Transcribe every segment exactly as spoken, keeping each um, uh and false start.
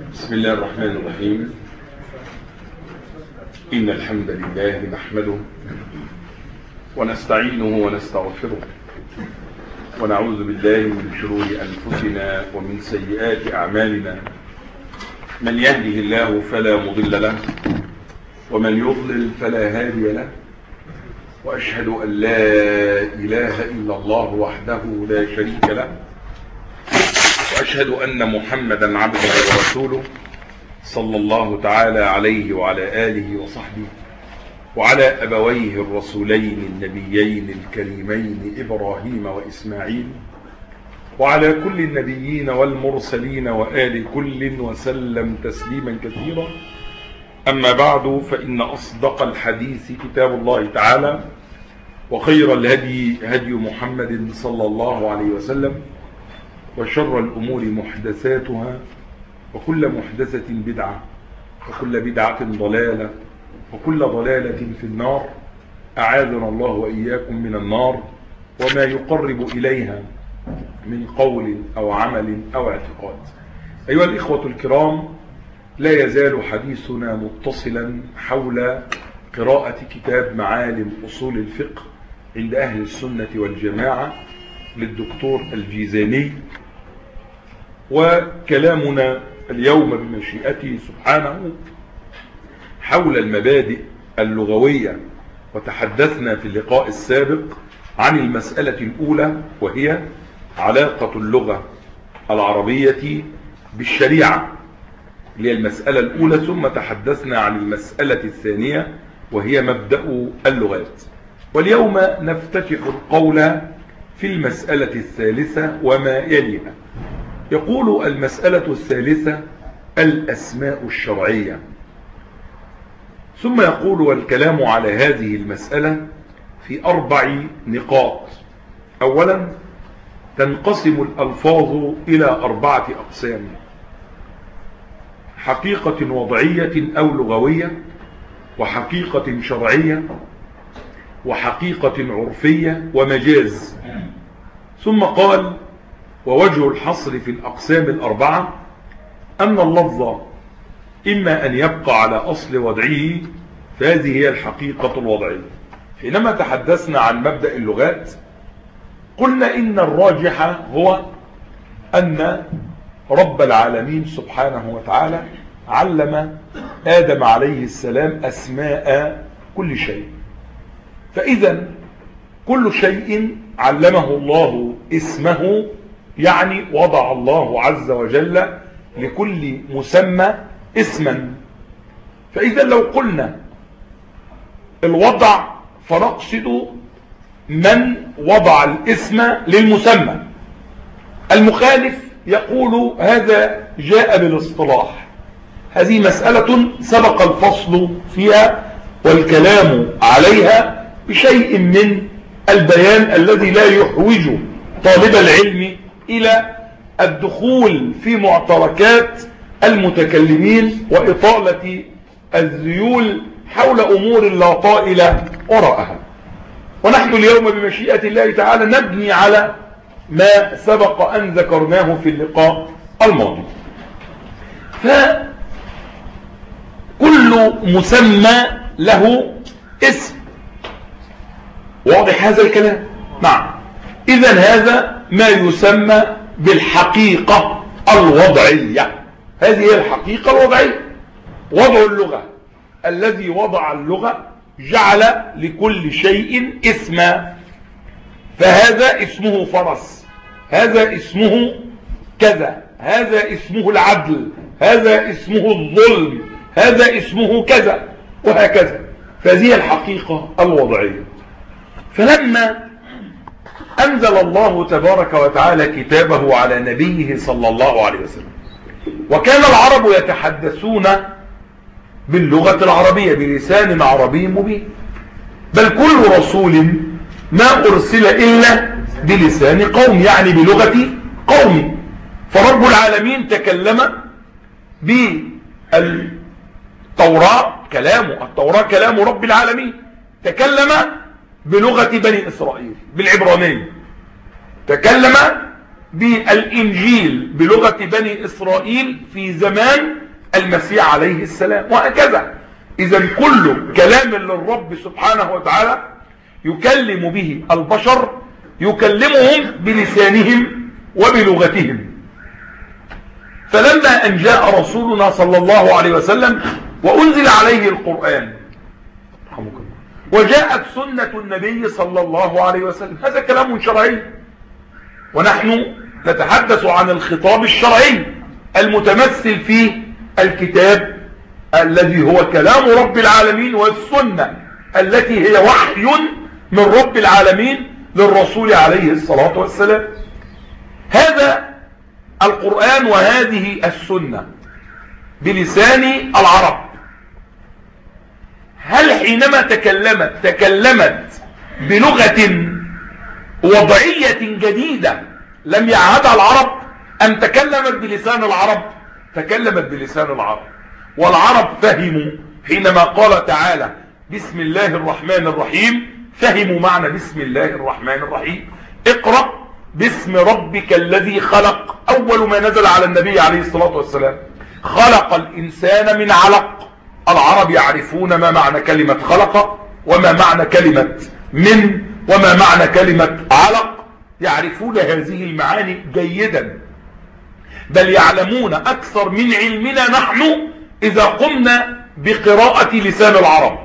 بسم الله الرحمن الرحيم. إن الحمد لله نحمده ونستعينه ونستغفره ونعوذ بالله من شرور أنفسنا ومن سيئات أعمالنا. من يهده الله فلا مضل له ومن يضلل فلا هادي له، وأشهد أن لا إله إلا الله وحده لا شريك له، وأشهد أن محمدا عبده ورسوله صلى الله تعالى عليه وعلى آله وصحبه وعلى أبويه الرسولين النبيين الكريمين إبراهيم وإسماعيل وعلى كل النبيين والمرسلين وآل كل وسلم تسليما كثيرا. أما بعد، فإن أصدق الحديث كتاب الله تعالى، وخير الهدي هدي محمد صلى الله عليه وسلم، وشر الأمور محدثاتها، وكل محدثة بدعة، وكل بدعة ضلالة، وكل ضلالة في النار. أعاذنا الله وإياكم من النار وما يقرب إليها من قول أو عمل أو اعتقاد. أيها الإخوة الكرام، لا يزال حديثنا متصلا حول قراءة كتاب معالم أصول الفقه عند أهل السنة والجماعة للدكتور الجيزاني، وكلامنا اليوم بمشيئته سبحانه حول المبادئ اللغوية. وتحدثنا في اللقاء السابق عن المسألة الأولى، وهي علاقة اللغة العربية بالشريعة، اللي هي المسألة الأولى. ثم تحدثنا عن المسألة الثانية، وهي مبدأ اللغات. واليوم نفتتح القول في المسألة الثالثة وما يليها. يقول المسألة الثالثة الأسماء الشرعية. ثم يقول: والكلام على هذه المسألة في أربع نقاط. أولا، تنقسم الألفاظ إلى أربعة أقسام: حقيقة وضعية أو لغوية، وحقيقة شرعية، وحقيقة عرفية، ومجاز. ثم قال: ووجه الحصر في الأقسام الأربعة أن اللفظ إما أن يبقى على أصل وضعه، فهذه هي الحقيقة الوضعية. حينما تحدثنا عن مبدأ اللغات قلنا إن الراجح هو أن رب العالمين سبحانه وتعالى علم آدم عليه السلام أسماء كل شيء. فإذا كل شيء علمه الله اسمه، يعني وضع الله عز وجل لكل مسمى اسما. فإذا لو قلنا الوضع فنقصد من وضع الاسم للمسمى. المخالف يقول هذا جاء بالاصطلاح. هذه مسألة سبق الفصل فيها والكلام عليها بشيء من البيان الذي لا يحوج طالب العلم إلى الدخول في معتركات المتكلمين وإطالة الذيول حول أمور لا طائل وراءها. ونحن اليوم بمشيئة الله تعالى نبني على ما سبق أن ذكرناه في اللقاء الماضي. فكل مسمى له اسم. واضح هذا الكلام؟ نعم. إذن هذا ما يسمى بالحقيقة الوضعية. هذه هي الحقيقة الوضعية. وضع اللغة، الذي وضع اللغة جعل لكل شيء اسما. فهذا اسمه فرس، هذا اسمه كذا، هذا اسمه العدل، هذا اسمه الظلم، هذا اسمه كذا، وهكذا. فهذه الحقيقة الوضعية. فلما أنزل الله تبارك وتعالى كتابه على نبيه صلى الله عليه وسلم، وكان العرب يتحدثون باللغة العربية بلسان عربي مبين، بل كل رسول ما أرسل إلا بلسان قوم، يعني بلغة قوم. فرب العالمين تكلم بالتوراة، كلامه التوراة كلام رب العالمين، تكلم بلغة بني إسرائيل بالعبرانية، تكلم بالإنجيل بلغة بني إسرائيل في زمان المسيح عليه السلام، وهكذا. إذا كل كلام للرب سبحانه وتعالى يكلم به البشر يكلمهم بلسانهم وبلغتهم. فلما أن جاء رسولنا صلى الله عليه وسلم وأنزل عليه القرآن وجاءت سنة النبي صلى الله عليه وسلم، هذا كلام شرعي، ونحن نتحدث عن الخطاب الشرعي المتمثل في الكتاب الذي هو كلام رب العالمين، والسنة التي هي وحي من رب العالمين للرسول عليه الصلاة والسلام. هذا القرآن وهذه السنة بلسان العرب، هل حينما تكلمت تكلمت بلغة وضعية جديدة لم يعهدها العرب، أم تكلمت بلسان العرب؟ تكلمت بلسان العرب، والعرب فهموا حينما قال تعالى بسم الله الرحمن الرحيم، فهموا معنى بسم الله الرحمن الرحيم. اقرأ باسم ربك الذي خلق، أول ما نزل على النبي عليه الصلاة والسلام. خلق الإنسان من علق. العرب يعرفون ما معنى كلمة خلق، وما معنى كلمة من، وما معنى كلمة علق، يعرفون هذه المعاني جيدا، بل يعلمون أكثر من علمنا نحن إذا قمنا بقراءة لسان العرب.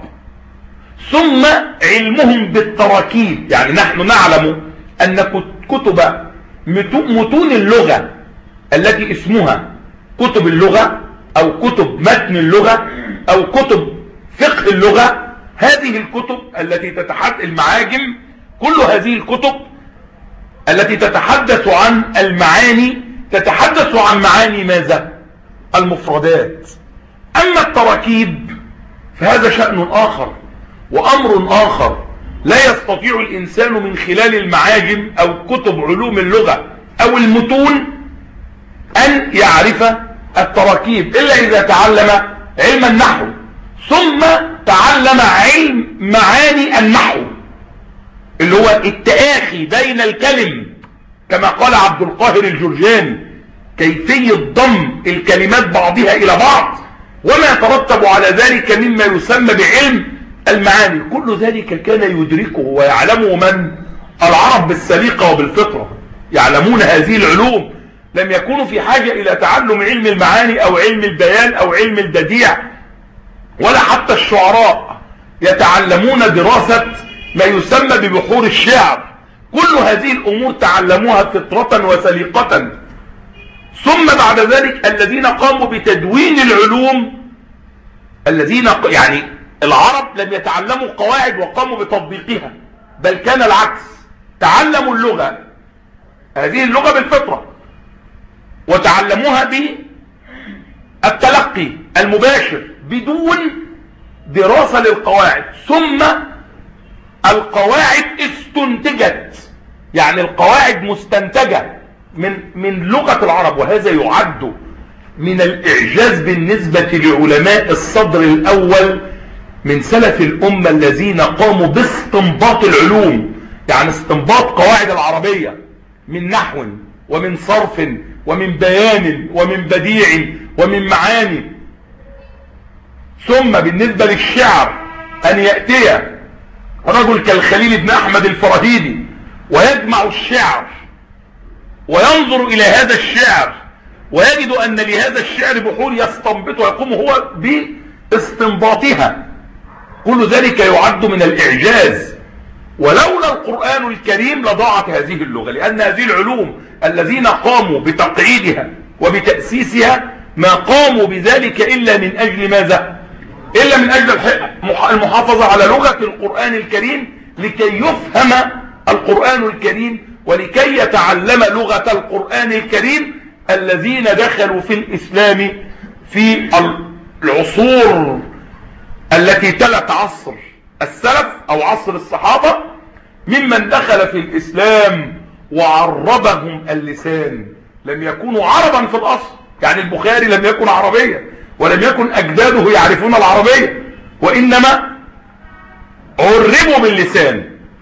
ثم علمهم بالتراكيب، يعني نحن نعلم أن كتب متون اللغة التي اسمها كتب اللغة أو كتب متن اللغة أو كتب فقه اللغة، هذه الكتب التي تتحدث المعاجم، كل هذه الكتب التي تتحدث عن المعاني تتحدث عن معاني ماذا؟ المفردات. أما التراكيب فهذا شأن آخر وأمر آخر، لا يستطيع الإنسان من خلال المعاجم أو كتب علوم اللغة أو المتون أن يعرف التراكيب إلا إذا تعلم علم النحو، ثم تعلم علم معاني النحو اللي هو التآخي بين الكلم، كما قال عبد القاهر الجرجاني، كيفية ضم الكلمات بعضها إلى بعض وما يترتب على ذلك مما يسمى بعلم المعاني. كل ذلك كان يدركه ويعلمه من؟ العرب بالسليقة وبالفطرة، يعلمون هذه العلوم، لم يكونوا في حاجة إلى تعلم علم المعاني أو علم البيان أو علم البديع، ولا حتى الشعراء يتعلمون دراسة ما يسمى ببحور الشعر. كل هذه الأمور تعلموها فطرة وسليقة. ثم بعد ذلك الذين قاموا بتدوين العلوم، الذين يعني العرب لم يتعلموا قواعد وقاموا بتطبيقها، بل كان العكس، تعلموا اللغة، هذه اللغة بالفطرة، وتعلموها بالتلقي المباشر بدون دراسة للقواعد. ثم القواعد استنتجت، يعني القواعد مستنتجة من من لغة العرب، وهذا يعد من الإعجاز بالنسبة لعلماء الصدر الأول من سلف الأمة الذين قاموا باستنباط العلوم، يعني استنباط قواعد العربية من نحو ومن صرف ومن بيان ومن بديع ومن معاني. ثم بالنسبة للشعر أن يأتي رجل كالخليل بن أحمد الفراهيدي ويجمع الشعر وينظر إلى هذا الشعر ويجد أن لهذا الشعر بحور يستنبط ويقوم هو باستنباطها. كل ذلك يعد من الإعجاز، ولولا القرآن الكريم لضاعت هذه اللغة، لأن هذه العلوم الذين قاموا بتقعيدها وبتأسيسها ما قاموا بذلك إلا من أجل ماذا؟ إلا من أجل المحافظة على لغة القرآن الكريم، لكي يفهم القرآن الكريم ولكي يتعلم لغة القرآن الكريم الذين دخلوا في الإسلام في العصور التي تلت عصر السلف أو عصر الصحابة، ممن دخل في الإسلام وعربهم اللسان، لم يكونوا عربا في الأصل، يعني البخاري لم يكن عربيا ولم يكن أجداده يعرفون العربية، وإنما عربوا باللسان.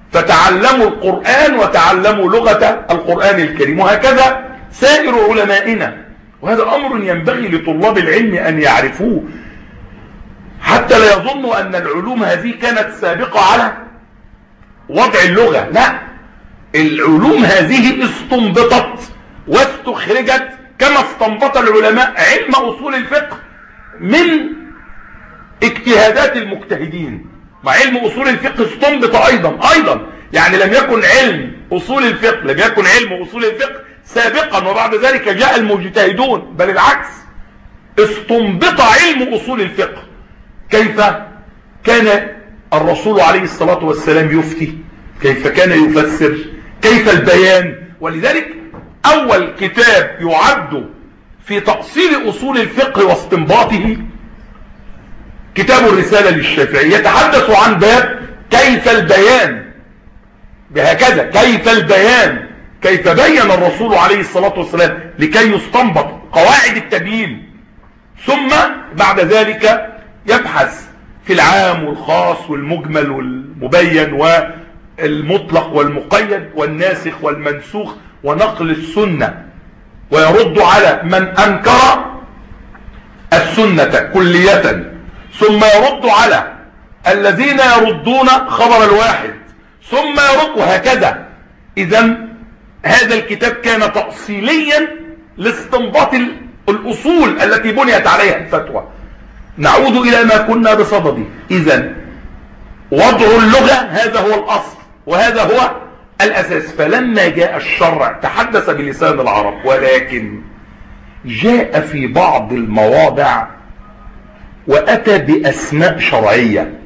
فتعلموا القرآن وتعلموا لغة القرآن الكريم، وهكذا سائر علمائنا. وهذا أمر ينبغي لطلاب العلم أن يعرفوه، حتى لا يظنوا أن العلوم هذه كانت سابقة على وضع اللغة. لا، العلوم هذه استنبطت واستخرجت كما استنبط العلماء علم أصول الفقه من اجتهادات المجتهدين. مع علم أصول الفقه استنبط أيضا أيضا يعني لم يكن علم أصول الفقه لم يكن علم أصول الفقه سابقا وبعد ذلك جاء المجتهدون، بل العكس، استنبط علم أصول الفقه. كيف كان الرسول عليه الصلاة والسلام يفتي، كيف كان يفسر، كيف البيان. ولذلك أول كتاب يعد في تأصيل أصول الفقه واستنباطه كتاب الرسالة للشافعي، يتحدث عن باب كيف البيان، بهكذا كيف البيان، كيف بين الرسول عليه الصلاة والسلام لكي يستنبط قواعد التبيين. ثم بعد ذلك يبحث في العام والخاص والمجمل والمبين والمطلق والمقيد والناسخ والمنسوخ ونقل السنة، ويرد على من أنكر السنة كلية، ثم يرد على الذين يردون خبر الواحد، ثم يرد، هكذا. إذن هذا الكتاب كان تأصيليا لاستنباط الأصول التي بنيت عليها الفتوى. نعود إلى ما كنا بصدده. إذن وضع اللغة هذا هو الأصل وهذا هو الأساس. فلما جاء الشرع تحدث بلسان العرب، ولكن جاء في بعض المواضع وأتى بأسماء شرعية،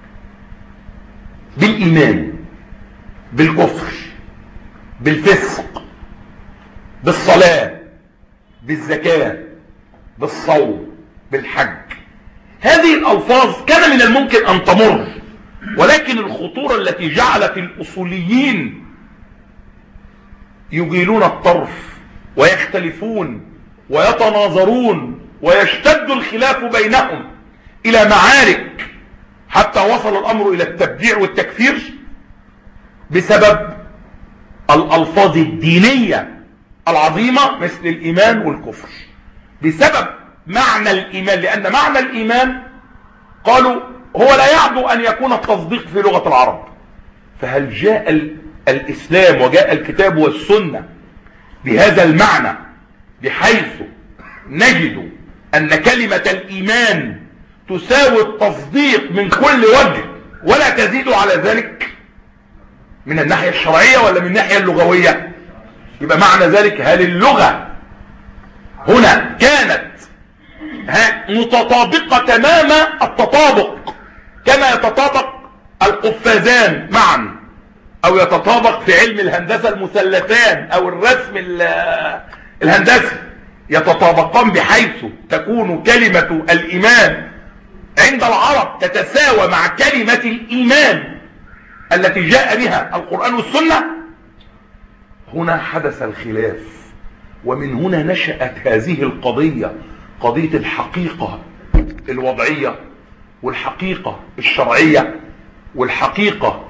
بالإيمان، بالكفر، بالفسق، بالصلاة، بالزكاة، بالصوم، بالحج. هذه الألفاظ كان من الممكن أن تمر، ولكن الخطورة التي جعلت الأصوليين يجيلون الطرف ويختلفون ويتناظرون ويشتد الخلاف بينهم إلى معارك، حتى وصل الأمر إلى التبديع والتكفير بسبب الألفاظ الدينية العظيمة مثل الإيمان والكفر، بسبب معنى الإيمان. لأن معنى الإيمان قالوا هو لا يعدو أن يكون التصديق في لغة العرب. فهل جاء الإسلام وجاء الكتاب والسنة بهذا المعنى، بحيث نجد أن كلمة الإيمان تساوي التصديق من كل وجه ولا تزيد على ذلك من الناحية الشرعية ولا من الناحية اللغوية؟ يبقى معنى ذلك هل اللغة هنا كانت متطابقة تمام التطابق كما يتطابق القفازان معا، او يتطابق في علم الهندسة المثلثان او الرسم الهندسي، يتطابقان بحيث تكون كلمة الإيمان عند العرب تتساوى مع كلمة الإيمان التي جاء بها القرآن والسنة؟ هنا حدث الخلاف، ومن هنا نشأت هذه القضية، قضية الحقيقة الوضعية والحقيقة الشرعية والحقيقة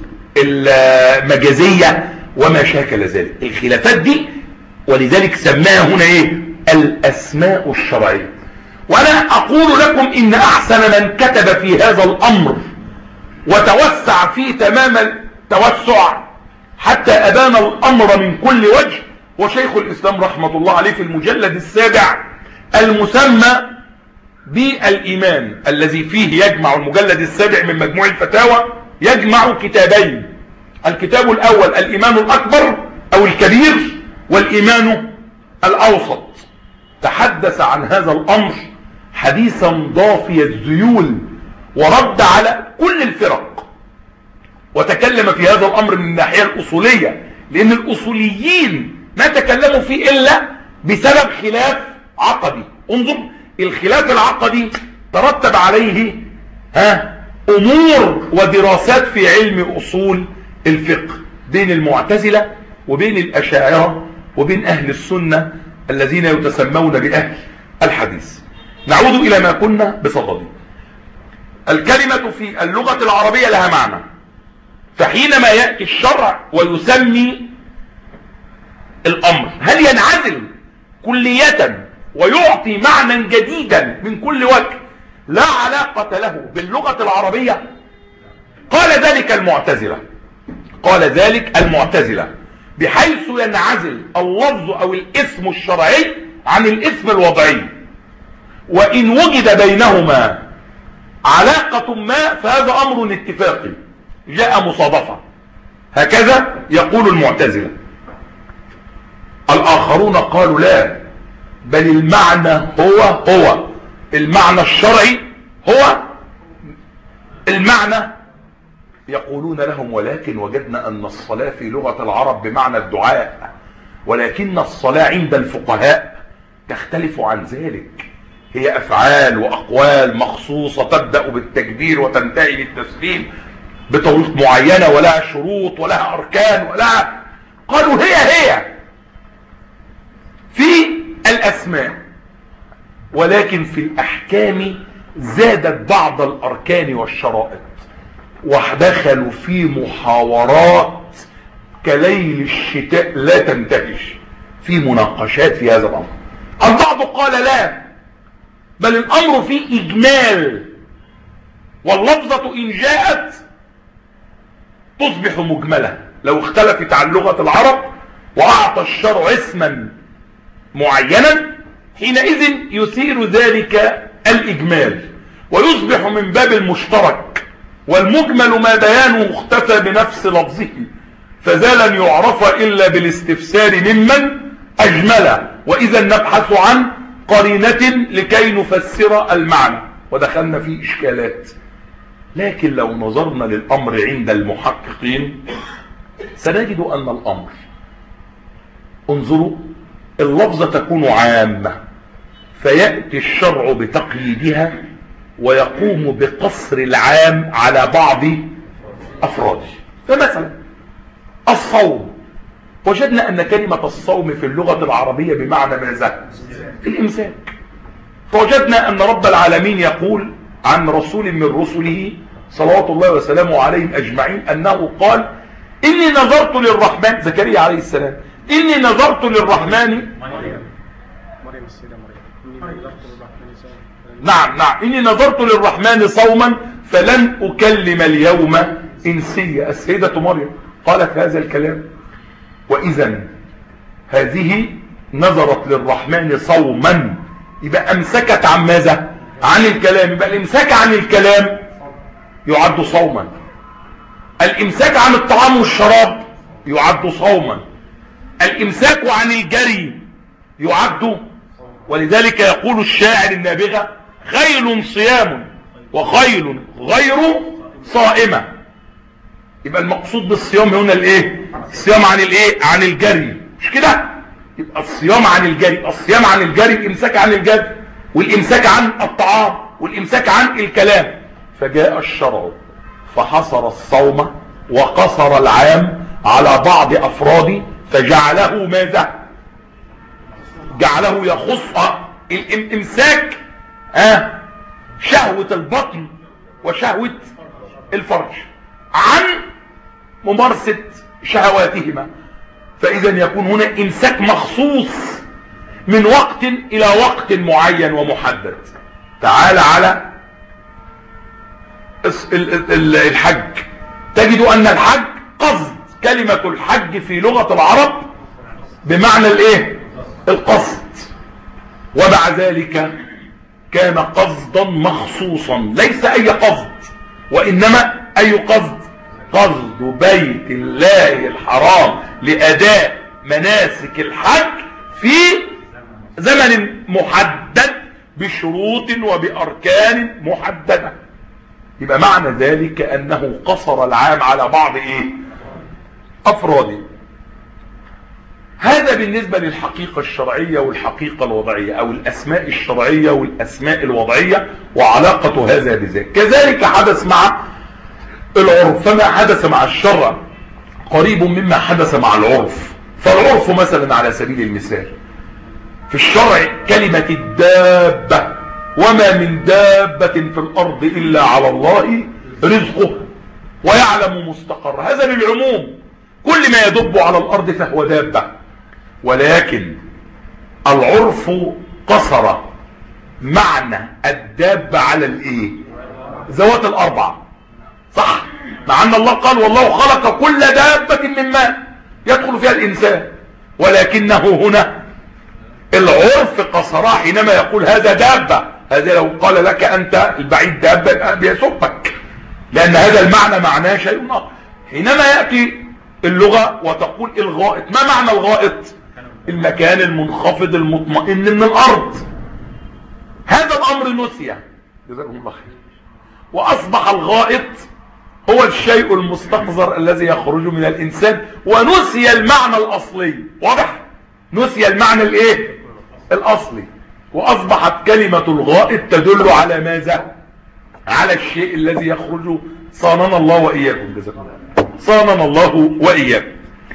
المجازية وما شاكل ذلك. الخلافات دي ولذلك سماها هنا ايه؟ الأسماء الشرعية. وأنا أقول لكم إن أحسن من كتب في هذا الأمر وتوسع فيه تمام التوسع حتى أبان الأمر من كل وجه وشيخ الإسلام رحمة الله عليه في المجلد السابع المسمى بالإيمان، الذي فيه يجمع المجلد السابع من مجموع الفتاوى، يجمع كتابين: الكتاب الأول الإيمان الأكبر أو الكبير، والإيمان الأوسط. تحدث عن هذا الأمر حديثا ضافي الذيول ورد على كل الفرق، وتكلم في هذا الأمر من الناحية الأصولية، لأن الأصوليين ما تكلموا فيه إلا بسبب خلاف عقدي. انظر، الخلاف العقدي ترتب عليه ها أمور ودراسات في علم أصول الفقه بين المعتزلة وبين الأشاعرة وبين أهل السنة الذين يتسمون بأهل الحديث. نعود إلى ما كنا بصدده. الكلمة في اللغة العربية لها معنى، فحينما يأتي الشرع ويسمي الأمر، هل ينعزل كلية ويعطي معنى جديدا من كل وجه لا علاقة له باللغة العربية؟ قال ذلك المعتزلة قال ذلك المعتزلة بحيث ينعزل اللفظ أو الاسم الشرعي عن الاسم الوضعي، وإن وجد بينهما علاقة ما فهذا أمر اتفاقي جاء مصادفة. هكذا يقول المعتزلة. الآخرون قالوا لا، بل المعنى هو هو المعنى الشرعي هو المعنى. يقولون لهم ولكن وجدنا أن الصلاة في لغة العرب بمعنى الدعاء، ولكن الصلاة عند الفقهاء تختلف عن ذلك، هي أفعال وأقوال مخصوصة تبدأ بالتكبير وتنتهي بالتسليم بطريق معينة ولها شروط ولها أركان ولها. قالوا هي هي في الأسماء، ولكن في الأحكام زادت بعض الأركان والشرائط، ودخلوا في محاورات كليل الشتاء لا تنتهي، في مناقشات في هذا الأمر. البعض قال لا، بل الأمر فيه إجمال، واللفظة إن جاءت تصبح مجملة لو اختلفت عن لغة العرب، وأعطى الشرع اسما معينا حينئذ يثير ذلك الإجمال ويصبح من باب المشترك، والمجمل ما بيانه اختفى بنفس لفظه، فذا لن يعرف إلا بالاستفسار ممن أجمل، وإذا نبحث عن قرينة لكي نفسر المعنى، ودخلنا في إشكالات. لكن لو نظرنا للأمر عند المحققين سنجد أن الأمر، انظروا، اللفظة تكون عامة فيأتي الشرع بتقييدها ويقوم بقصر العام على بعض أفراده. فمثلا الصوم، وجدنا أن كلمة الصوم في اللغة العربية بمعنى ماذا؟ الإمساك. فوجدنا أن رب العالمين يقول عن رسول من رسله صلوات الله وسلامه عليهم أجمعين أنه قال إني نظرت للرحمن، زكريا عليه السلام، إني نظرت للرحمن، نعم نعم إني نظرت للرحمن صوما فلن أكلم اليوم إنسيا. السيدة مريم قالت هذا الكلام، وإذا هذه نظرت للرحمن صوما، يبقى أمسكت عن ماذا؟ عن الكلام. يبقى الإمساك عن الكلام يعد صوما، الإمساك عن الطعام والشراب يعد صوما، الإمساك عن الجري يعد. ولذلك يقول الشاعر النابغة خيل صيام وخيل غير صائمة. يبقى المقصود بالصيام هنا الايه؟ الصيام عن الايه؟ عن الجري، مش كده؟ يبقى الصيام عن الجري، الصيام عن الجري، الامساك عن الجري، والامساك عن الطعام، والامساك عن الكلام. فجاء الشرع فحصر الصوم وقصر العام على بعض افراده، فجعله ماذا؟ جعله يخص الامساك آه شهوة البطن وشهوة الفرج عن ممارسة شهواتهما. فإذا يكون هنا إمساك مخصوص من وقت إلى وقت معين ومحدد. تعال على الحج، تجد أن الحج قصد، كلمة الحج في لغة العرب بمعنى الايه؟ القصد، ومع ذلك كان قصدا مخصوصا، ليس أي قصد، وإنما أي قصد؟ قصد بيت الله الحرام لأداء مناسك الحج في زمن محدد بشروط وبأركان محددة. يبقى معنى ذلك أنه قصر العام على بعض إيه؟ أفراده. هذا بالنسبة للحقيقة الشرعية والحقيقة الوضعية، أو الأسماء الشرعية والأسماء الوضعية وعلاقة هذا بذلك. كذلك حدث مع العرف، فما حدث مع الشرع قريب مما حدث مع العرف. فالعرف مثلا على سبيل المثال في الشرع كلمة الدابة، وما من دابة في الأرض إلا على الله رزقه ويعلم مستقر، هذا للعموم، كل ما يدب على الارض فهو دابة. ولكن العرف قصر معنى الدابة على الايه؟ ذوات الاربع، صح؟ مع ان الله قال والله خلق كل دابة من ماء يدخل فيها الانسان، ولكنه هنا العرف قصرها حينما يقول هذا دابة. هذا لو قال لك انت البعيد دابة بيسبك، لان هذا المعنى معناه شيء اخر. حينما يأتي اللغة وتقول الغائط، ما معنى الغائط؟ المكان المنخفض المطمئن من الارض. هذا الامر نسي، جزاكم الله خير، واصبح الغائط هو الشيء المستقذر الذي يخرج من الانسان، ونسي المعنى الاصلي. واضح؟ نسي المعنى الايه؟ الاصلي، واصبحت كلمة الغائط تدل على ماذا؟ على الشيء الذي يخرج. صاننا الله واياكم، جزاكم الله، صاننا الله واياكم.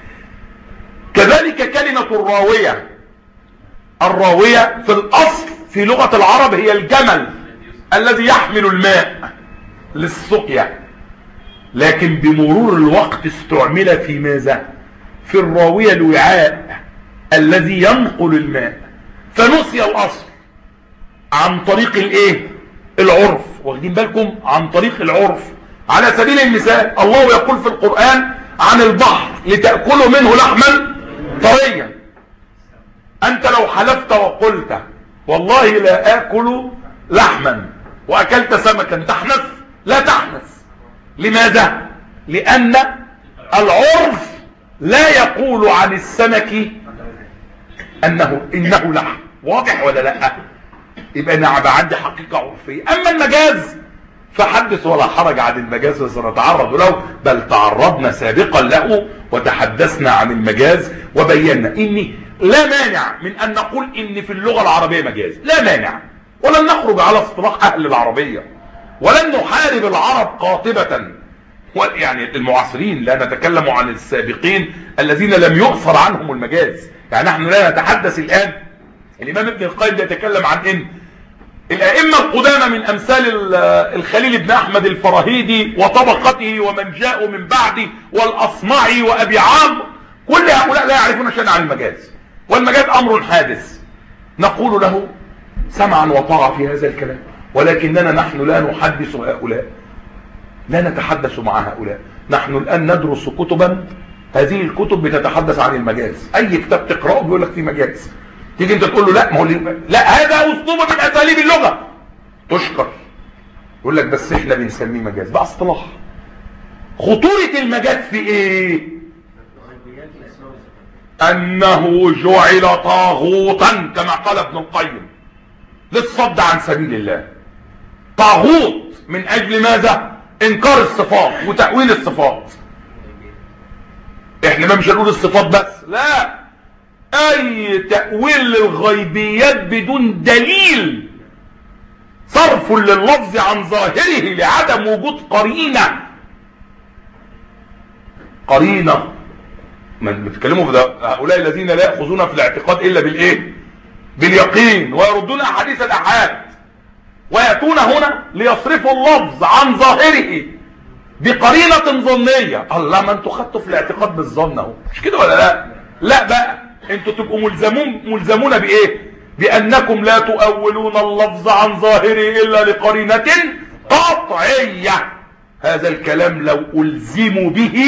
كذلك كلمة الراوية، الراوية في الاصل في لغة العرب هي الجمل الذي يحمل الماء للسقيا، لكن بمرور الوقت استعمل في ماذا؟ في الراوية الوعاء الذي ينقل الماء، فنسي الاصل عن طريق الايه؟ العرف. واخدين بالكم؟ عن طريق العرف. على سبيل المثال الله يقول في القرآن عن البحر لتأكلوا منه لحما طريا. انت لو حلفت وقلت والله لا اكل لحما واكلت سمكا تحنث؟ لا تحنث. لماذا؟ لان العرف لا يقول عن السمك انه انه لحم. واضح ولا لا؟ يبقى انا عندي حقيقة عرفية. اما المجاز فحدث ولا حرج عن المجاز وسنتعرض له، بل تعرضنا سابقا له وتحدثنا عن المجاز وبينا ان لا مانع من ان نقول ان في اللغة العربية مجاز، لا مانع، ولن نخرج على اصطلاح اهل العربية، ولن نحارب العرب قاطبة، يعني المعاصرين، لا نتكلم عن السابقين الذين لم يؤثر عنهم المجاز. يعني نحن لا نتحدث الان، الامام ابن القيم يتكلم عن ان الائمة القدامى من امثال الخليل بن احمد الفراهيدي وطبقته ومن جاءوا من بعده والاصمعي وابي عمرو، كل هؤلاء لا يعرفون شيئا عن المجاز، والمجاز امر حادث. نقول له سمعا وطاعة في هذا الكلام، ولكننا نحن لا نحدث هؤلاء، لا نتحدث مع هؤلاء. نحن الان ندرس كتبا، هذه الكتب بتتحدث عن المجاز، اي كتاب تقرأه بيقول لك فيه مجاز، تيجي انت تقول له لا، ما هو لا هذا اسلوب من اساليب اللغة، تشكر، يقول لك بس احنا بنسميه مجاز، ده اصطلاح. خطورة المجاز في ايه؟ انه جعل طاغوتا كما قال ابن القيم للصد عن سبيل الله. طاغوت من اجل ماذا؟ انكار الصفات وتأويل الصفات. احنا ما مش هنقول الصفات بس، لا، اي تأويل للغيبيات بدون دليل، صرف لللفظ عن ظاهره لعدم وجود قرينة. قرينة من بتكلموا في هؤلاء الذين لا يأخذون في الاعتقاد الا بالايه؟ باليقين، ويردون احاديث الاحاد، ويأتون هنا ليصرفوا اللفظ عن ظاهره بقرينة ظنية. الله، ما انتوا خدتوا في الاعتقاد بالظن اهو، مش كده ولا لا؟ لا بقى، انتوا تبقوا ملزمون ملزمون بايه؟ بانكم لا تؤولون اللفظ عن ظاهره الا لقرينة قطعية. هذا الكلام لو الزموا به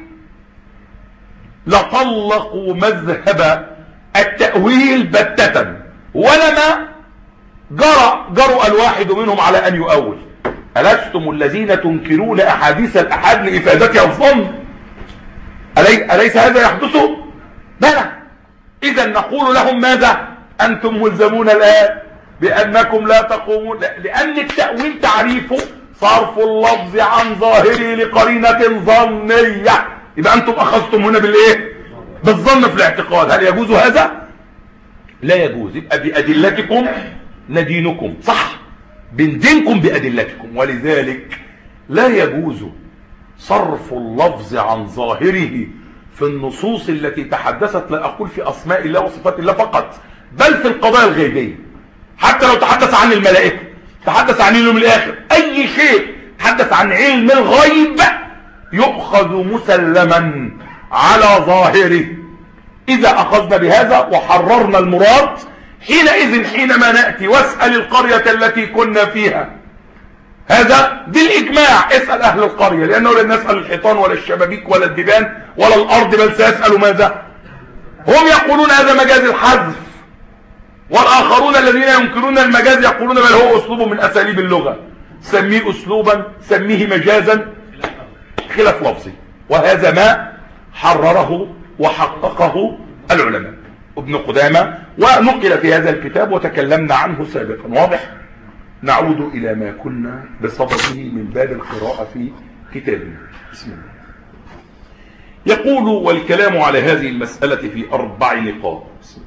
لطلقوا مذهب التأويل بتة، ولما جرى جرؤ الواحد منهم على ان يؤول. ألستم الذين تنكرون احاديث الاحاد لافادتها الظن؟ ألي... اليس هذا يحدث؟ بلى. اذا نقول لهم ماذا؟ انتم ملزمون الان بانكم لا تقومون، لان التأويل تعريفه صرف اللفظ عن ظاهره لقرينة ظنية. يبقى انتم اخذتم هنا بالايه؟ بالظن في الاعتقاد. هل يجوز هذا؟ لا يجوز. يبقى بأدلتكم ندينكم، صح، بندينكم بأدلتكم. ولذلك لا يجوز صرف اللفظ عن ظاهره في النصوص التي تحدثت، لا أقول في أسماء الله وصفات الله فقط، بل في القضايا الغيبية. حتى لو تحدث عن الملائكة، تحدث عن اليوم الآخر، أي شيء تحدث عن علم الغيب، يؤخذ مسلما على ظاهره. إذا أخذنا بهذا وحررنا المراد، حينئذ حينما نأتي واسأل القرية التي كنا فيها، هذا بالإجماع اسأل أهل القرية، لأنه لن يسأل الحيطان ولا الشبابيك ولا الدبان ولا الأرض، بل سيسأل ماذا؟ هم يقولون هذا مجاز الحذف، والآخرون الذين ينكرون المجاز يقولون بل هو أسلوب من أساليب اللغة، سميه أسلوبا، سميه مجازا، خلاف لفظي. وهذا ما حرره وحققه العلماء ابن قدامة، ونقل في هذا الكتاب وتكلمنا عنه سابقا. واضح؟ نعود إلى ما كنا بصدده من باب القراءة في كتابنا. بسم الله. يقول: والكلام على هذه المسألة في أربع نقاط.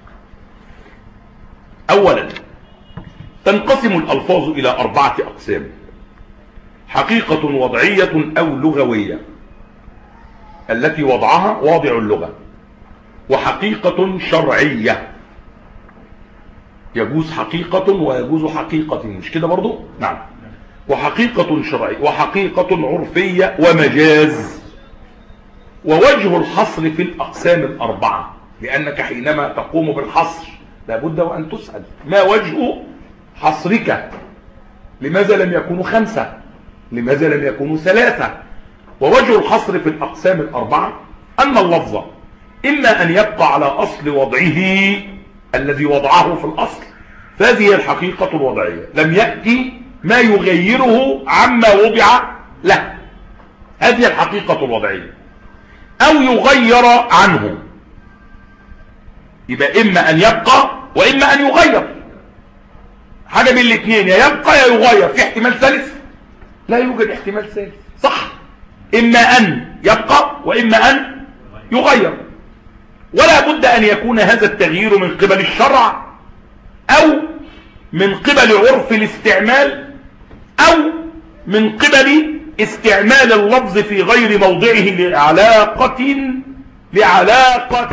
أولا، تنقسم الألفاظ إلى أربعة أقسام: حقيقة وضعية أو لغوية التي وضعها واضع اللغة، وحقيقة شرعية، يجوز حقيقة ويجوز حقيقة، مش كده برضو؟ نعم. وحقيقة شرعية، وحقيقة عرفية، ومجاز. ووجه الحصر في الأقسام الأربعة، لأنك حينما تقوم بالحصر لابد وأن تسأل ما وجه حصرك؟ لماذا لم يكونوا خمسة؟ لماذا لم يكونوا ثلاثة؟ ووجه الحصر في الأقسام الأربعة أن اللفظ إما أن يبقى على أصل وضعه الذي وضعه في الأصل، فهذه هي الحقيقة الوضعية، لم يأتي ما يغيره عما وضع له، هذه الحقيقة الوضعية. أو يغير عنه، يبقى إما أن يبقى وإما أن يغير، حاجة من الاثنين، يا يبقى يا يغير. في احتمال ثالث؟ لا يوجد احتمال ثالث، صح؟ إما أن يبقى وإما أن يغير، ولا بد أن يكون هذا التغيير من قبل الشرع أو من قبل عرف الاستعمال أو من قبل استعمال اللفظ في غير موضعه لعلاقة لعلاقة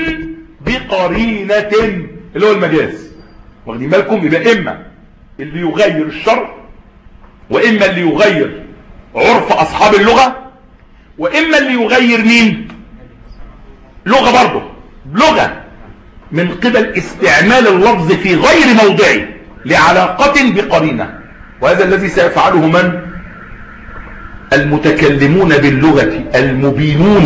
بقرينة اللي هو المجاز. واخدين بالكم؟ يبقى إما اللي يغير الشرع، وإما اللي يغير عرف أصحاب اللغة، وإما اللي يغير مين؟ لغة برضه، لغة من قبل استعمال اللفظ في غير موضعه لعلاقة بقرينة. وهذا الذي سيفعله من؟ المتكلمون باللغة المبينون،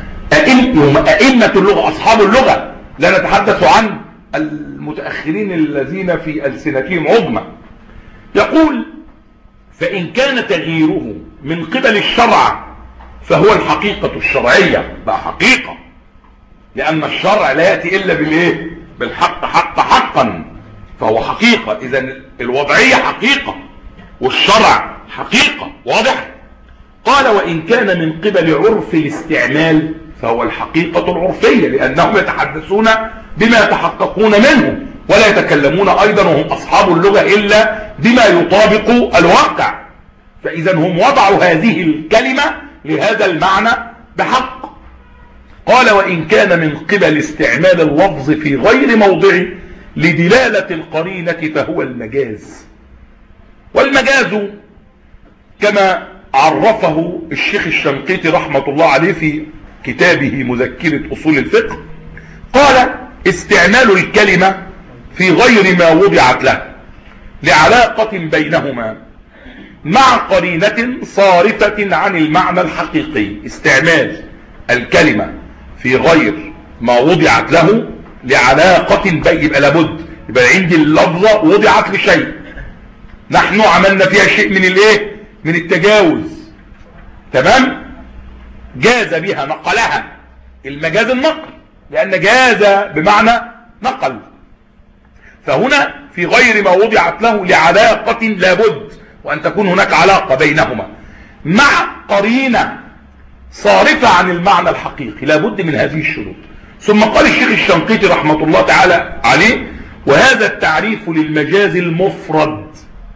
أئمة اللغة، أصحاب اللغة. لا نتحدث عن المتأخرين الذين في ألسنتهم عظمى. يقول: فإن كان تغييره من قبل الشرع فهو الحقيقة الشرعية، بقى حقيقة، لأن الشرع لا يأتي إلا بالإيه؟ بالحق، حق حقا، فهو حقيقة. إذن الوضعية حقيقة والشرع حقيقة. واضح؟ قال: وإن كان من قبل عرف الاستعمال فهو الحقيقة العرفية، لأنهم يتحدثون بما يتحققون منه، ولا يتكلمون أيضا وهم أصحاب اللغة إلا بما يطابق الواقع، فإذا هم وضعوا هذه الكلمة لهذا المعنى بحق. قال: وإن كان من قبل استعمال اللفظ في غير موضعه لدلالة القرينة فهو المجاز. والمجاز كما عرفه الشيخ الشنقيطي رحمة الله عليه في كتابه مذكرة أصول الفقه، قال: استعمال الكلمة في غير ما وضعت له لعلاقة بينهما مع قرينة صارفة عن المعنى الحقيقي. استعمال الكلمة في غير ما وضعت له لعلاقة بين، يبقى لابد يبقى عندي اللفظة وضعت لشيء، نحن عملنا فيها شيء من الايه؟ من التجاوز، تمام؟ جاز بها، نقلها. المجاز النقل، لأن جاز بمعنى نقل، فهنا في غير ما وضعت له لعلاقة لابد وأن تكون هناك علاقة بينهما مع قرينة صارفة عن المعنى الحقيقي، لابد من هذه الشروط. ثم قال الشيخ الشنقيطي رحمة الله تعالى عليه: وهذا التعريف للمجاز المفرد،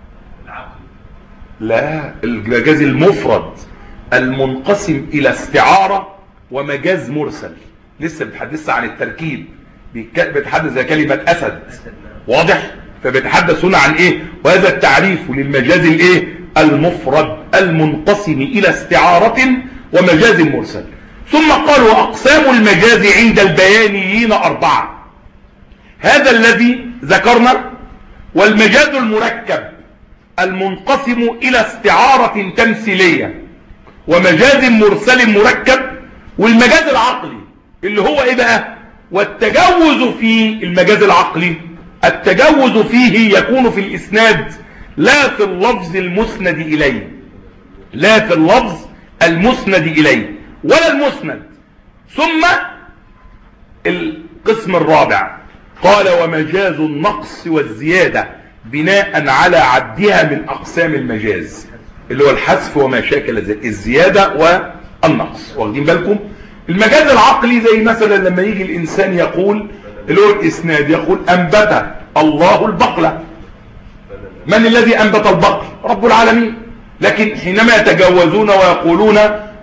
لا، المجاز المفرد المنقسم إلى استعارة ومجاز مرسل. لسه بتحدث عن التركيب، بتحدث زي كلمة أسد، واضح؟ فبتحدث هنا عن إيه؟ وهذا التعريف للمجاز الإيه؟ المفرد المنقسم إلى استعارة ومجاز مرسل. ثم قال وأقسام المجاز عند البيانيين أربعة، هذا الذي ذكرنا. والمجاز المركب المنقسم إلى استعارة تمثيلية ومجاز مرسل مركب، والمجاز العقلي اللي هو ايه بقى؟ والتجوز في المجاز العقلي، التجوز فيه يكون في الإسناد لا في اللفظ المسند إليه، لا في اللفظ المسند إليه ولا المسند. ثم القسم الرابع قال ومجاز النقص والزيادة بناء على عدها من أقسام المجاز، اللي هو الحذف وما شاكل الزيادة والنقص. واخدين بالكم؟ المجاز العقلي زي مثلا لما يجي الإنسان يقول اللي هو الإسناد، يقول أنبت الله البقلة. من الذي أنبت البقل؟ رب العالمين. لكن حينما يتجاوزون ويقولون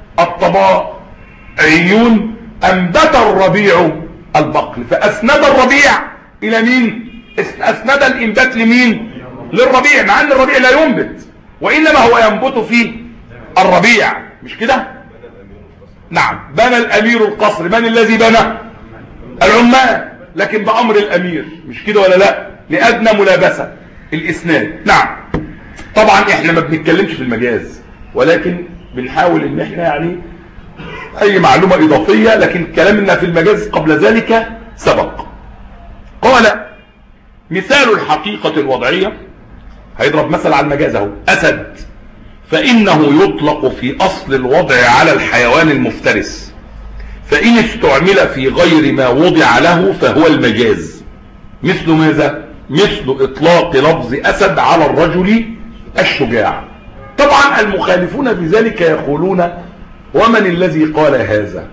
الطبائعيون أنبت الربيع البقل، فأسند الربيع إلى مين؟ أسند الإنبات لمين؟ للربيع، مع أن الربيع لا ينبت وإنما هو ينبت في الربيع، مش كده؟ نعم. بنى الأمير القصر، من الذي بنى؟ العمال، لكن بأمر الأمير، مش كده ولا لا؟ لأدنى ملابسة الإسناد. نعم. طبعا احنا ما بنتكلمش في المجاز، ولكن بنحاول ان احنا يعني اي معلومة اضافية، لكن كلامنا في المجاز قبل ذلك سبق. قال مثال الحقيقة الوضعية، هيضرب مثل على المجاز اهو، أسد فإنه يطلق في أصل الوضع على الحيوان المفترس، فإن استعمل في غير ما وضع له فهو المجاز. مثل ماذا؟ مثل إطلاق لفظ أسد على الرجل الشجاع. طبعا المخالفون في ذلك يقولون ومن الذي قال هذا؟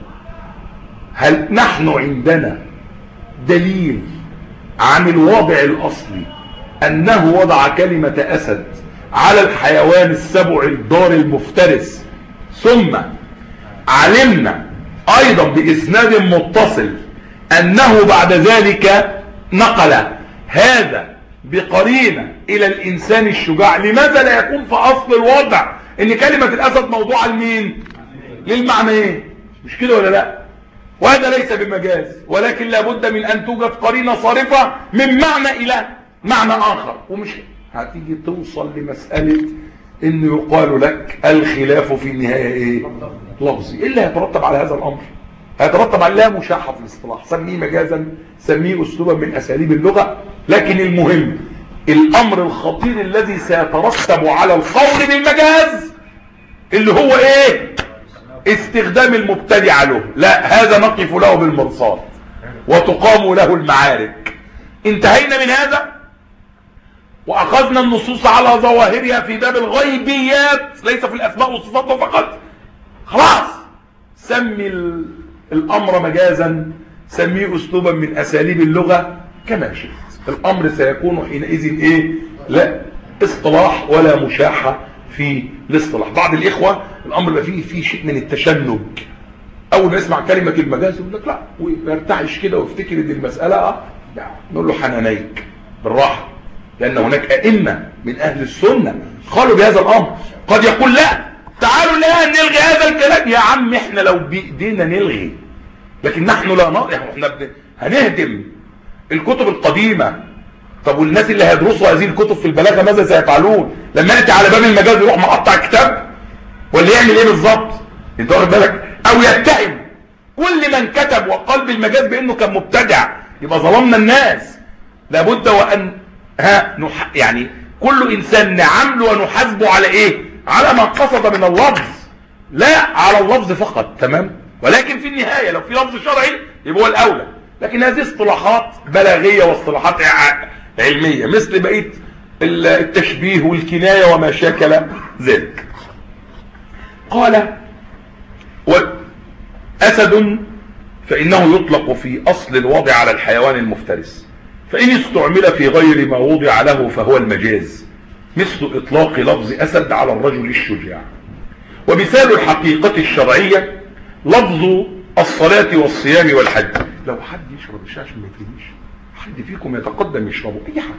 هل نحن عندنا دليل عن الوضع الأصلي أنه وضع كلمة أسد على الحيوان السبع الضار المفترس، ثم علمنا أيضا بإسناد متصل أنه بعد ذلك نقل هذا بقرينة إلى الإنسان الشجاع؟ لماذا لا يكون في أصل الوضع إن كلمة الأسد موضوعة لمين؟ للمعنى، مش كده ولا لا؟ وهذا ليس بمجاز، ولكن لابد من أن توجد قرينة صارفة من معنى إلى معنى آخر. ومش هتيجي توصل لمسألة إنه يقال لك الخلاف في النهاية إيه؟ لفظي. إيه اللي هيترتب على هذا الأمر؟ هيترتب على لا مشاحة في الاصطلاح، سميه مجازا، سميه أسلوبا من أساليب اللغة، لكن المهم الأمر الخطير الذي سيترتب على القول بالمجاز اللي هو إيه؟ استخدام المبتدع له. لا، هذا نقف له بالمرصاد وتقام له المعارك. انتهينا من هذا وأخذنا النصوص على ظواهرها في باب الغيبيات، ليس في الأسماء والصفات فقط. خلاص، سمي الأمر مجازا، سميه أسلوبا من أساليب اللغة كما شئت. الأمر سيكون حينئذ إيه؟ لا اصطلاح ولا مشاحة في الاصطلاح. بعض الإخوة الأمر ما فيه فيه شيء من التشنج، أول ما يسمع كلمة المجاز يقول لك لا، ويرتعش كده ويفتكر ان المسألة، نقول له حنانيك بالراحة، لأن هناك أئمة من أهل السنة قالوا بهذا الأمر. قد يقول لا، تعالوا الآن نلغي هذا الكلام. يا عم احنا لو بإيدينا نلغي، لكن نحن لا نلغي، احنا هنهدم الكتب القديمة. طب والناس اللي هيدرسوا هذه الكتب في البلاغة ماذا سيفعلون؟ لما يأتي على باب المجاز يروح مقطع كتاب، ولا يعمل ايه بالظبط؟ انت واخد بالك؟ او يتهم كل من كتب وقال بالمجاز بانه كان مبتدع، يبقى ظلمنا الناس. لابد وان ها نح... يعني كل انسان نعامله ونحاسبه على ايه؟ على ما قصد من اللفظ، لا على اللفظ فقط. تمام؟ ولكن في النهاية لو في لفظ شرعي يبقى هو الاولى. لكن هذه اصطلاحات بلاغية واصطلاحات علمية مثل بقية التشبيه والكناية وما شاكل ذلك. قال وأسد فإنه يطلق في أصل الوضع على الحيوان المفترس، فإن استعمل في غير ما وضع له فهو المجاز، مثل إطلاق لفظ أسد على الرجل الشجاع. ومثال الحقيقة الشرعية لفظ الصلاة والصيام والحج. لو حد يشرب الشاي عشان ما يترميش، حد فيكم يتقدم يشربه، أي حد.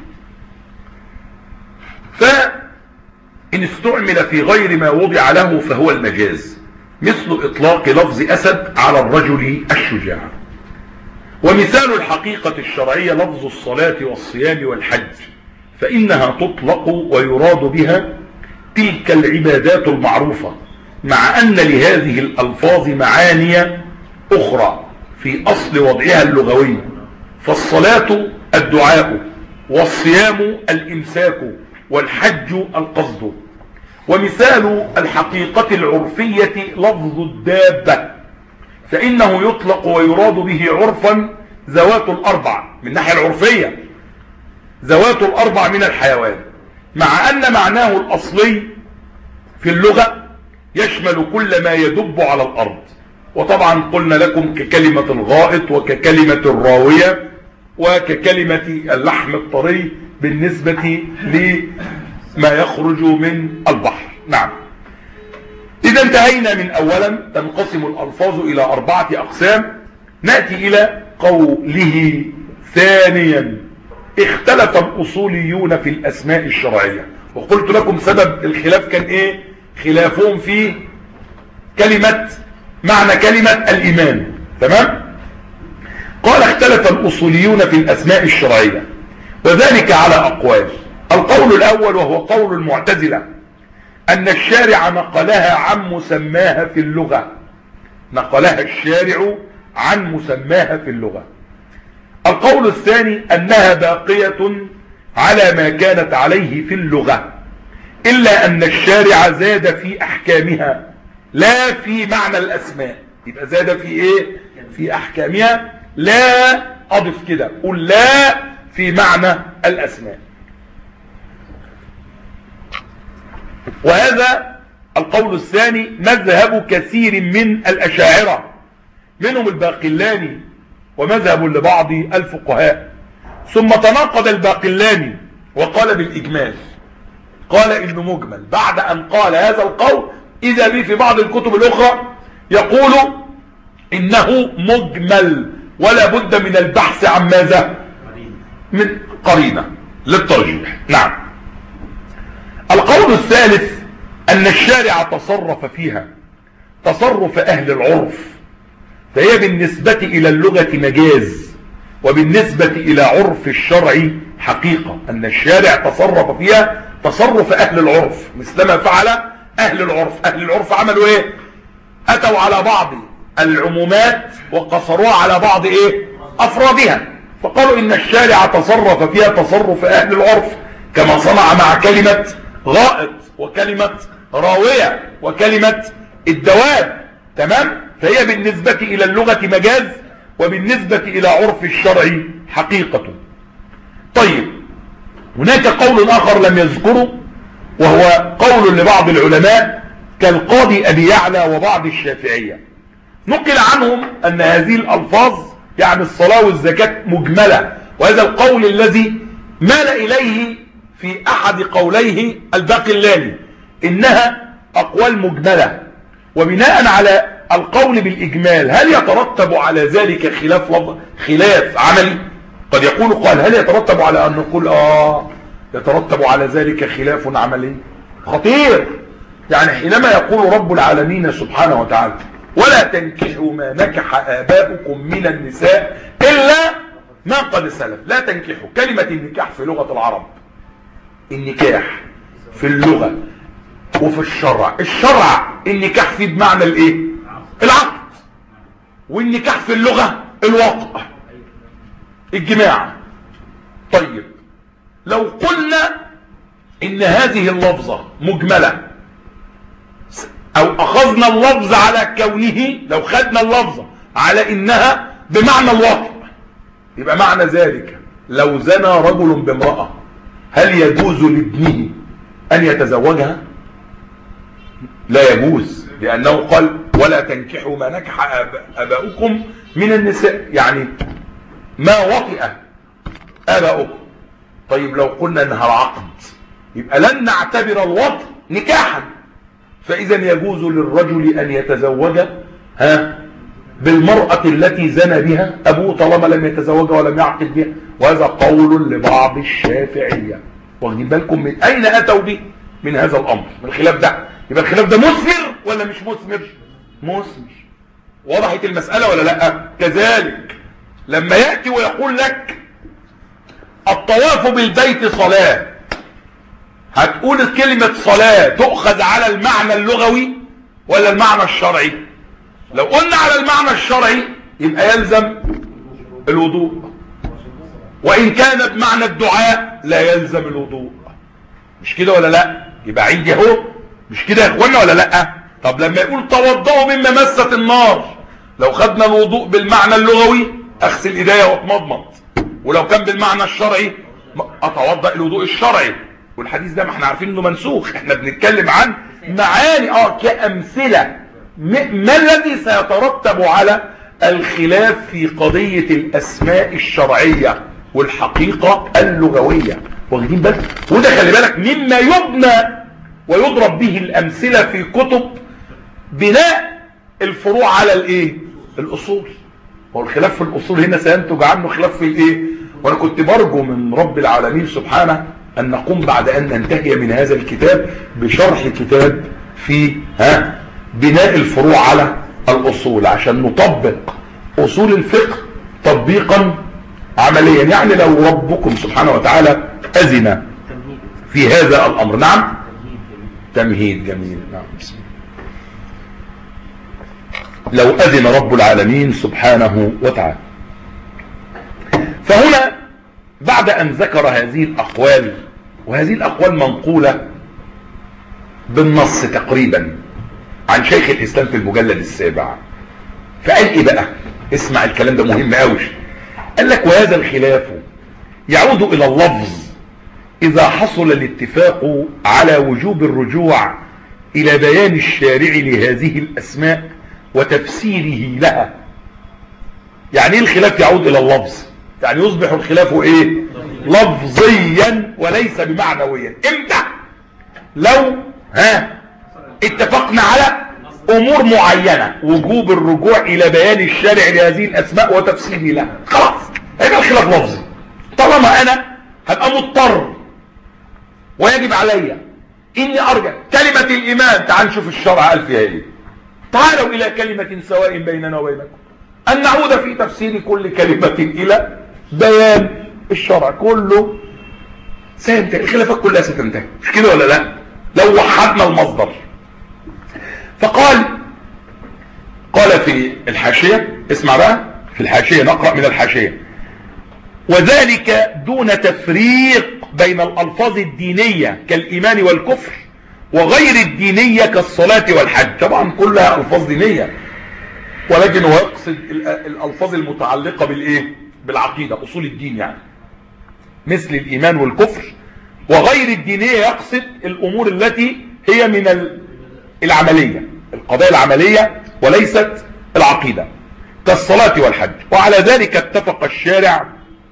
فإن استعمل في غير ما وضع له فهو المجاز، مثل إطلاق لفظ أسد على الرجل الشجاع. ومثال الحقيقة الشرعية لفظ الصلاة والصيام والحج، فإنها تطلق ويراد بها تلك العبادات المعروفة، مع أن لهذه الألفاظ معاني أخرى في أصل وضعها اللغوي. فالصلاة الدعاء، والصيام الإمساك، والحج القصد. ومثال الحقيقة العرفية لفظ الدابة، فإنه يطلق ويراد به عرفا ذوات الأربع من الناحية العرفية، ذوات الأربع من الحيوان، مع أن معناه الأصلي في اللغة يشمل كل ما يدب على الأرض. وطبعا قلنا لكم ككلمة الغائط وككلمة الراوية وككلمة اللحم الطري بالنسبة لما يخرج من البحر. نعم. إذا انتهينا من أولا تنقسم الألفاظ إلى أربعة أقسام. نأتي إلى قوله ثانيا اختلف الأصوليون في الأسماء الشرعية. وقلت لكم سبب الخلاف كان إيه؟ خلافهم في كلمة معنى كلمة الإيمان. تمام؟ قال اختلف الأصوليون في الأسماء الشرعية، وذلك على أقوال. القول الأول وهو قول المعتزلة أن الشارع نقلها عن مسماها في اللغة، نقلها الشارع عن مسماها في اللغة. القول الثاني أنها باقية على ما كانت عليه في اللغة، إلا أن الشارع زاد في أحكامها لا في معنى الأسماء. يبقى زاد في إيه؟ في أحكامها، لا أضف كده قل لا في معنى الأسماء. وهذا القول الثاني مذهب كثير من الأشاعرة، منهم الباقلاني ومذهب لبعض الفقهاء. ثم تناقض الباقلاني وقال بالإجمال، قال إنه مجمل، بعد أن قال هذا القول إذا به في بعض الكتب الأخرى يقول إنه مجمل ولا بد من البحث عن ماذا؟ من قرينة للترجيح. نعم. القول الثالث أن الشارع تصرف فيها تصرف أهل العرف، فهي بالنسبة إلى اللغة مجاز، وبالنسبة إلى عرف الشرع حقيقة. أن الشارع تصرف فيها تصرف أهل العرف مثلما فعل أهل العرف. أهل العرف عملوا إيه؟ أتوا على بعض العمومات وقصروها على بعض إيه؟ أفرادها، فقالوا إن الشارع تصرف فيها تصرف أهل العرف، كما صنع مع كلمة غائط وكلمة راوية وكلمة الدواب. تمام؟ فهي بالنسبة إلى اللغة مجاز، وبالنسبة إلى عرف الشرع حقيقة. طيب، هناك قول آخر لم يذكره، وهو قول لبعض العلماء كالقاضي أبي يعلى وبعض الشافعية، نقل عنهم أن هذه الألفاظ يعني الصلاة والزكاة مجملة، وهذا القول الذي مال إليه في أحد قوليه الباقلاني إنها أقوال مجملة. وبناء على القول بالإجمال هل يترتب على ذلك خلاف لفظ خلاف عملي؟ قد يقول قال هل يترتب على أن نقول آه يترتب على ذلك خلاف عملي خطير. يعني حينما يقول رب العالمين سبحانه وتعالى ولا تنكحوا ما نكح آباؤكم من النساء إلا ما قد سلف. لا تنكحوا، كلمة النكاح في لغة العرب، النكاح في اللغة وفي الشرع، الشرع النكاح فيه بمعنى الايه؟ العقد. والنكاح في اللغة الوطء، الجماع. طيب، لو قلنا ان هذه اللفظة مجملة، او اخذنا اللفظ على كونه، لو خدنا اللفظة على انها بمعنى الوطء، يبقى معنى ذلك لو زنى رجل بامرأة هل يجوز لابنه ان يتزوجها؟ لا يجوز، لانه قال ولا تنكحوا ما نكح اباؤكم من النساء، يعني ما وطئ اباؤكم. طيب، لو قلنا انها العقد يبقى لن نعتبر الوطء نكاحا، فاذا يجوز للرجل ان يتزوج ها بالمرأة التي زنى بها ابوه طالما لم يتزوجها ولم يعقد بها. وهذا قول لبعض الشافعية. واخدين بالكم من اين اتوا به؟ من هذا الامر، من الخلاف ده. يبقى الخلاف ده مثمر ولا مش مثمر؟ مثمر. وضحت المسألة ولا لا؟ كذلك لما يأتي ويقول لك الطواف بالبيت صلاة، هتقول كلمة صلاة تؤخذ على المعنى اللغوي ولا المعنى الشرعي؟ لو قلنا على المعنى الشرعي يبقى يلزم الوضوء، وإن كان بمعنى الدعاء لا يلزم الوضوء. مش كده ولا لا؟ يبقى عندي اهو، مش كده يا اخوانا ولا لا؟ طب لما يقول توضؤوا مما مست النار، لو خدنا الوضوء بالمعنى اللغوي اغسل ايديا واتمضمض، ولو كان بالمعنى الشرعي اتوضأ الوضوء الشرعي. والحديث ده ما احنا عارفين انه منسوخ، احنا بنتكلم عن معاني اه كأمثلة ما الذي سيترتب على الخلاف في قضية الاسماء الشرعية والحقيقة اللغوية. واخدين بالك؟ وده خلي بالك مما يبنى ويضرب به الامثلة في كتب بناء الفروع على الايه؟ الاصول. والخلاف في الاصول هنا سينتج عنه خلاف في الايه؟ وانا كنت برجو من رب العالمين سبحانه ان نقوم بعد ان ننتهي من هذا الكتاب بشرح كتاب في ها بناء الفروع على الاصول، عشان نطبق اصول الفقه تطبيقا عمليا. يعني لو ربكم سبحانه وتعالى اذن في هذا الامر. نعم تمهيد جميل. نعم بسم الله. لو اذن رب العالمين سبحانه وتعالى. فهنا بعد ان ذكر هذه الاقوال، وهذه الاقوال منقولة بالنص تقريبا عن شيخ الاسلام في المجلد السابع، فقال ايه بقى؟ اسمع الكلام ده مهم قوي. قال لك وهذا الخلاف يعود الى اللفظ اذا حصل الاتفاق على وجوب الرجوع الى بيان الشارع لهذه الاسماء وتفسيره لها. يعني ايه الخلاف يعود الى اللفظ؟ يعني يصبح الخلاف ايه؟ لفظيا وليس بمعنويا. امتى؟ لو ها اتفقنا على امور معينة، وجوب الرجوع الى بيان الشارع لهذه الاسماء وتفسيره لها، خلاص هيبقى الخلاف لفظي. طالما انا هبقى مضطر ويجب علي اني ارجع كلمة الايمان، تعال نشوف الشرع قال فيها ايه. تعالوا الى كلمة سواء بيننا وبينكم ان نعود في تفسير كل كلمة الى بيان الشرع. كله سينتهي، الخلافات كلها ستنتهي، مش كده ولا لا؟ لو وحدنا المصدر. فقال قال في الحاشية، اسمع بقى في الحاشية، نقرأ من الحاشية: وذلك دون تفريق بين الألفاظ الدينية كالإيمان والكفر وغير الدينية كالصلاة والحج. طبعا كلها ألفاظ دينية، ولكن هو يقصد الألفاظ المتعلقة بالإيه؟ بالعقيدة، أصول الدين، يعني مثل الإيمان والكفر. وغير الدينية يقصد الأمور التي هي من العملية، القضايا العملية وليست العقيدة، كالصلاة والحج. وعلى ذلك اتفق الشارع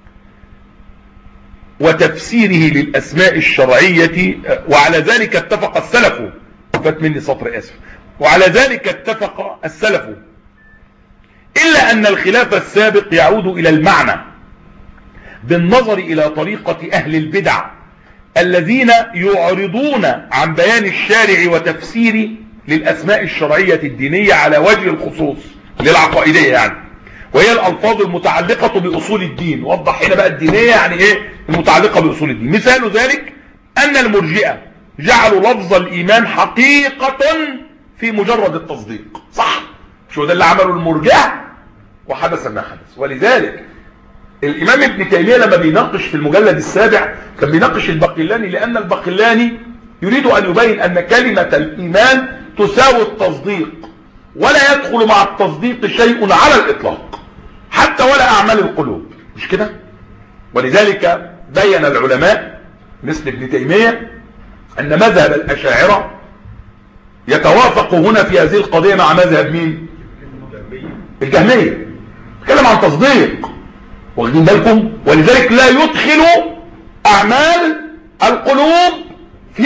وتفسيره للأسماء الشرعية، وعلى ذلك اتفق السلف. فات مني سطر اسف. وعلى ذلك اتفق السلف، إلا أن الخلاف السابق يعود إلى المعنى بالنظر إلى طريقة أهل البدع الذين يعرضون عن بيان الشارع وتفسير للأسماء الشرعية الدينية على وجه الخصوص للعقائدية، يعني وهي الألفاظ المتعلقة بأصول الدين. وضح هنا بقى الدينية يعني إيه المتعلقة بأصول الدين. مثال ذلك أن المرجئة جعلوا لفظ الإيمان حقيقة في مجرد التصديق. صح؟ شو ده اللي عمله المرجئة؟ وحدث ما حدث. ولذلك الإمام ابن تيمية لما بيناقش في المجلد السابع كان بيناقش الباقلاني، لأن الباقلاني يريد أن يبين أن كلمة الإيمان تساوي التصديق، ولا يدخل مع التصديق شيء على الإطلاق حتى ولا أعمال القلوب، مش كده؟ ولذلك بين العلماء مثل ابن تيمية أن مذهب الأشاعرة يتوافق هنا في هذه القضية مع مذهب مين؟ الجهمية. تكلم عن تصديق، واخدين بالكم؟ ولذلك لا يدخل أعمال القلوب في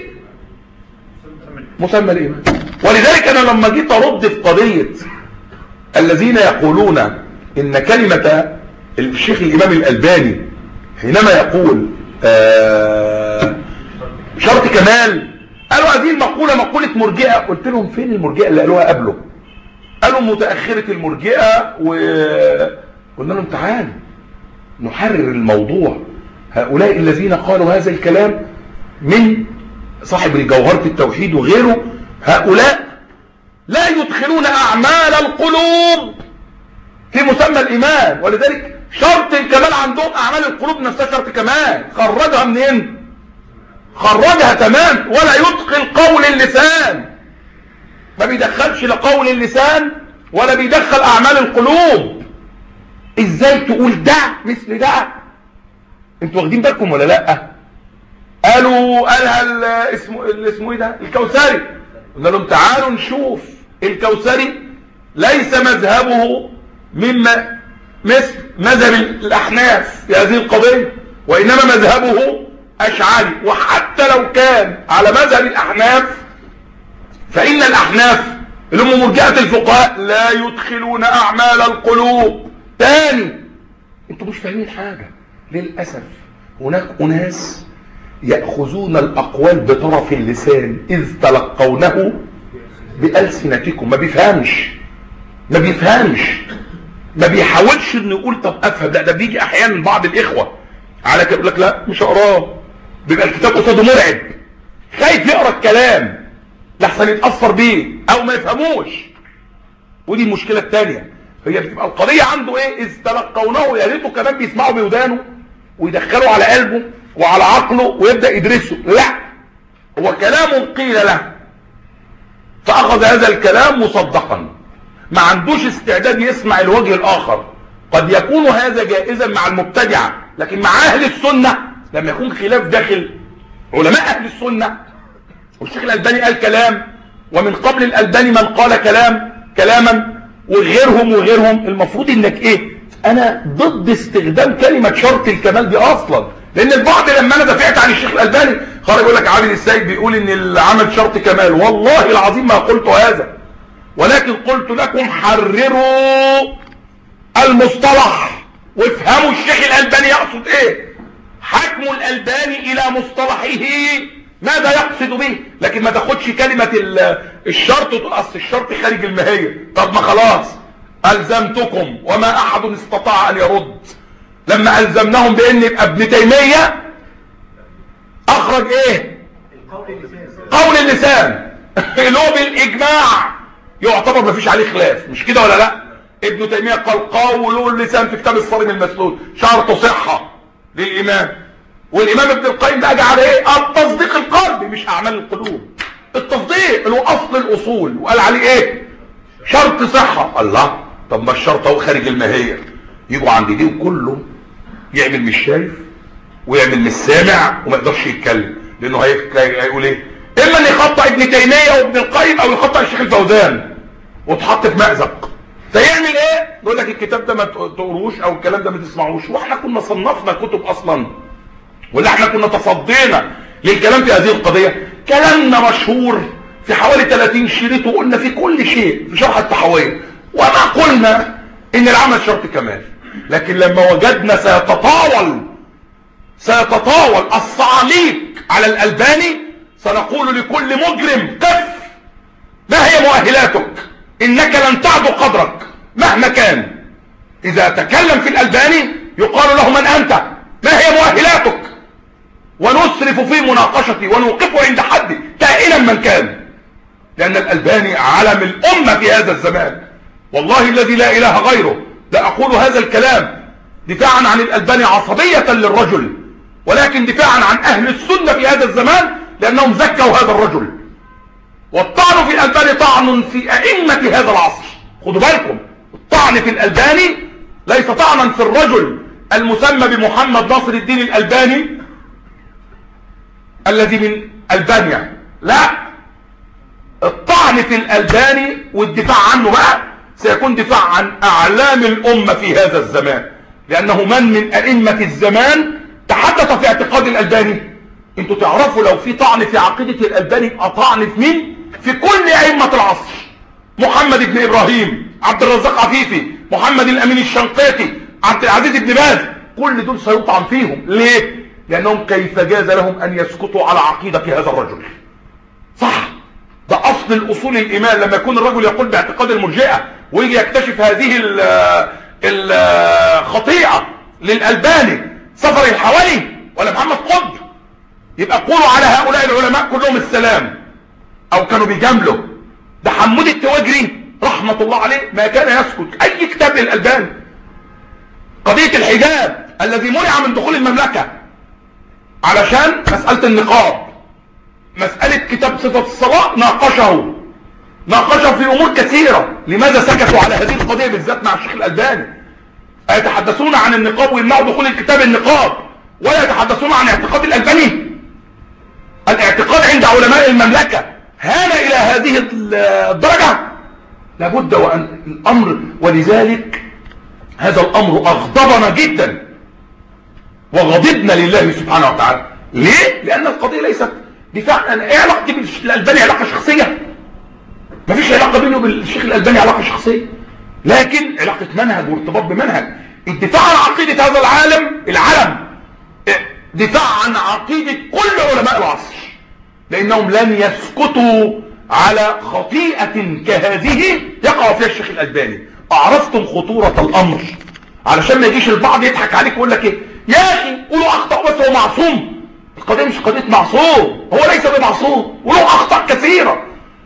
مسمى الإيمان. ولذلك أنا لما جيت أرد في قضية الذين يقولون إن كلمة الشيخ الإمام الألباني حينما يقول آه شرط كمال، قالوا هذه المقولة مقولة مرجئة. قلت لهم فين المرجئة اللي قالوها قبله؟ قالوا متأخرة المرجئة، وقلنا لهم تعالوا نحرر الموضوع. هؤلاء الذين قالوا هذا الكلام من صاحب جوهرة التوحيد وغيره، هؤلاء لا يدخلون أعمال القلوب في مسمى الإيمان، ولذلك شرط الكمال عندهم أعمال القلوب نفسها شرط كمال. خرجها منين؟ خرجها تمام. ولا يدخل قول اللسان، ما بيدخلش لا قول اللسان ولا بيدخل أعمال القلوب. ازاي تقول ده مثل ده؟ انتوا واخدين بالكم ولا لا؟ قالوا قالها اسمه اسمه ايه ده الكوثري. قلنا لهم تعالوا نشوف الكوثري ليس مذهبه مما مثل مذهب الاحناف في هذه القضيه، وانما مذهبه اشعري. وحتى لو كان على مذهب الاحناف فان الاحناف اللي هم مرجئه الفقهاء لا يدخلون اعمال القلوب. تاني انتوا مش فاهمين حاجه للاسف. هناك اناس ياخذون الاقوال بطرف اللسان اذ تلقونه بألسنتكم. ما بيفهمش ما بيفهمش ما بيحاولش انه يقول طب افهم. لا، ده بيجي احيانا من بعض الاخوه على كده يقول لك لا مش هقراه، بيبقى الكتاب قصاده مرعب، خايف يقرا الكلام لحسن يتاثر بيه او ما يفهموش. ودي المشكله الثانيه. هي بتبقى القضيه عنده ايه؟ اذ تلقونه، يا ريته كمان بيسمعوا بودانه ويدخلوا على قلبه وعلى عقله ويبدا يدرسه. لا، هو كلام قيل له فاخذ هذا الكلام مصدقا، ما عندوش استعداد يسمع الوجه الاخر. قد يكون هذا جائزا مع المبتدعه، لكن مع اهل السنه لما يكون خلاف داخل علماء اهل السنه، والشيخ الالباني قال كلام ومن قبل الالباني من قال كلام كلاما وغيرهم وغيرهم، المفروض انك ايه؟ انا ضد استخدام كلمه شرط الكمال دي اصلا. لان البعض لما انا دافعت عن الشيخ الالباني خرج يقول لك عابد السيد بيقول ان العمل شرط كمال. والله العظيم ما قلت هذا، ولكن قلت لكم حرروا المصطلح وافهموا الشيخ الالباني يقصد ايه. حكم الالباني الى مصطلحه ماذا يقصد به، لكن ما تاخدش كلمه الشرط وتقول اصل الشرط خارج الماهيه. طب ما خلاص الزمتكم وما احد استطاع ان يرد. لما الزمناهم بان يبقى ابن تيميه اخرج ايه؟ قول اللسان اللي هو بالاجماع يعتبر ما فيش عليه خلاف، مش كده ولا لا؟ ابن تيميه قال قول اللسان في كتاب الصارم المسلول شرط صحه للامام. والامام ابن القيم بقى جعل ايه؟ التصديق القلبي مش اعمال القلوب. التصديق اللي هو اصل الاصول، وقال عليه ايه؟ شرط صحه. الله، طب ما الشرط اهو خارج الماهيه. يجوا عند دي وكله يعمل مش شايف ويعمل مش سامع وما يقدرش يتكلم، لانه هيقول ايه؟ اما ان يخطئ ابن تيميه وابن القيم او يخطئ الشيخ الفوزان وتحط في مأزق. فيعمل ايه؟ يقول لك الكتاب ده ما تقروش او الكلام ده ما تسمعوش. واحنا كنا صنفنا كتب اصلا، ولا احنا كنا تصدينا للكلام في هذه القضيه. كلامنا مشهور في حوالي ثلاثين شريط وقلنا في كل شيء في شرح التحويه، وما قلنا ان العمل شرط كمال. لكن لما وجدنا سيتطاول سيتطاول الصعاليق على الالباني سنقول لكل مجرم قف، ما هي مؤهلاتك؟ انك لن تعدو قدرك مهما كان. اذا تكلم في الالباني يقال له من انت؟ ما هي مؤهلاتك؟ ونسرف في مناقشتي ونوقفه عند حد كائنا من كان، لان الالباني علم الامه في هذا الزمان. والله الذي لا اله غيره لا اقول هذا الكلام دفاعا عن الالباني عصبيه للرجل، ولكن دفاعا عن اهل السنه في هذا الزمان لانهم زكوا هذا الرجل. والطعن في الالباني طعن في ائمه هذا العصر. خدوا بالكم، الطعن في الالباني ليس طعنا في الرجل المسمى بمحمد ناصر الدين الالباني الذي من البانيا، لا، الطعن في الالباني والدفاع عنه بقى سيكون دفاع عن اعلام الامه في هذا الزمان، لانه من من ائمه الزمان تحدث في اعتقاد الالباني. انتوا تعرفوا لو في طعن في عقيده الالباني يبقى طعن في مين؟ في كل ائمه العصر. محمد بن ابراهيم، عبد الرزاق عفيفي، محمد الامين الشنقيطي، عبد العزيز بن باز، كل دول سيطعن فيهم. ليه؟ لانهم كيف جاز لهم ان يسكتوا على عقيده هذا الرجل؟ صح، ده اصل الاصول الايمان. لما يكون الرجل يقول باعتقاد المرجئه ويجي يكتشف هذه الخطيئة للألباني صفر الحوالي ولا محمد قطب، يبقى قولوا على هؤلاء العلماء كلهم السلام. او كانوا بيجاملوا. ده حمود التواجري رحمة الله عليه ما كان يسكت اي كتاب للألباني. قضية الحجاب الذي منع من دخول المملكة علشان مسألة النقاب، مسألة كتاب صفة الصلاة ناقشه ناقشه في امور كثيرة. لماذا سكتوا على هذه القضية بالذات مع الشيخ الألباني؟ يتحدثون عن النقاب ويمنعوا دخول الكتاب النقاب، ولا يتحدثون عن اعتقاد الألباني. الاعتقاد عند علماء المملكة هان الى هذه الدرجة. لابد وان الامر، ولذلك هذا الامر اغضبنا جدا وغضبنا لله سبحانه وتعالى. ليه؟ لان القضية ليست دفاع. انا ايه علاقتي بالألباني؟ علاقة شخصية؟ مفيش علاقة بينه بالشيخ الألباني علاقة شخصية، لكن علاقة منهج وارتباط بمنهج. الدفاع عن عقيدة هذا العالم العالم دفاع عن عقيدة كل علماء العصر، لانهم لن يسكتوا على خطيئة كهذه يقع فيها الشيخ الألباني. اعرفتم خطورة الامر؟ علشان ما يجيش البعض يضحك عليك ويقول لك ايه يا اخي قولوا اخطأ بس هو معصوم. القضية مش قضية معصوم، هو ليس بمعصوم وله اخطاء كثيرة.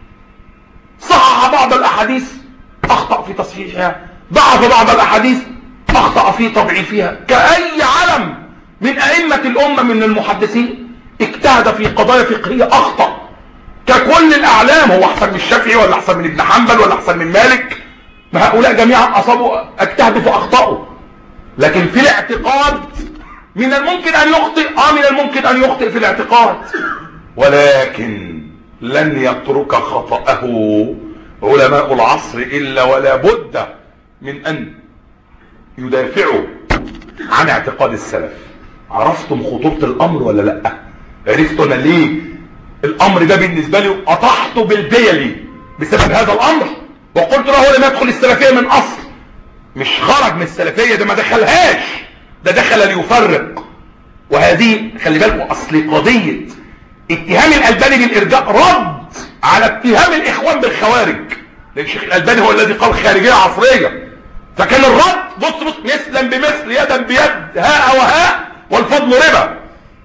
صحح بعض الاحاديث اخطأ في تصحيحها، ضعف بعض الاحاديث اخطأ في تضعيفها. كأي علم من ائمة الامة من المحدثين اجتهد في قضايا فقهية اخطأ ككل الاعلام. هو احسن من الشافعي ولا احسن من ابن حنبل ولا احسن من مالك؟ ما هؤلاء جميعا اصابوا اجتهدوا فاخطأوا. لكن في الاعتقاد من الممكن ان يخطئ، اه من الممكن ان يخطئ في الاعتقاد، ولكن لن يترك خطأه علماء العصر الا ولا بد من ان يدافعوا عن اعتقاد السلف. عرفتم خطورة الامر ولا لا؟ عرفتوا انا ليه الامر ده بالنسبة لي اطحته بالبيلي بسبب هذا الامر، وقلت له لم يدخل السلفية من اصل. مش خرج من السلفية، ده ما دخلهاش، ده دخل ليفرق. وهذه خلي بالكم اصل قضية اتهام الألباني بالارجاء رد على اتهام الاخوان بالخوارج، لان الشيخ الألباني هو الذي قال خارجية عصرية. فكان الرد بص بص مثلا بمثل يدا بيد هاء وهاء والفضل ربا.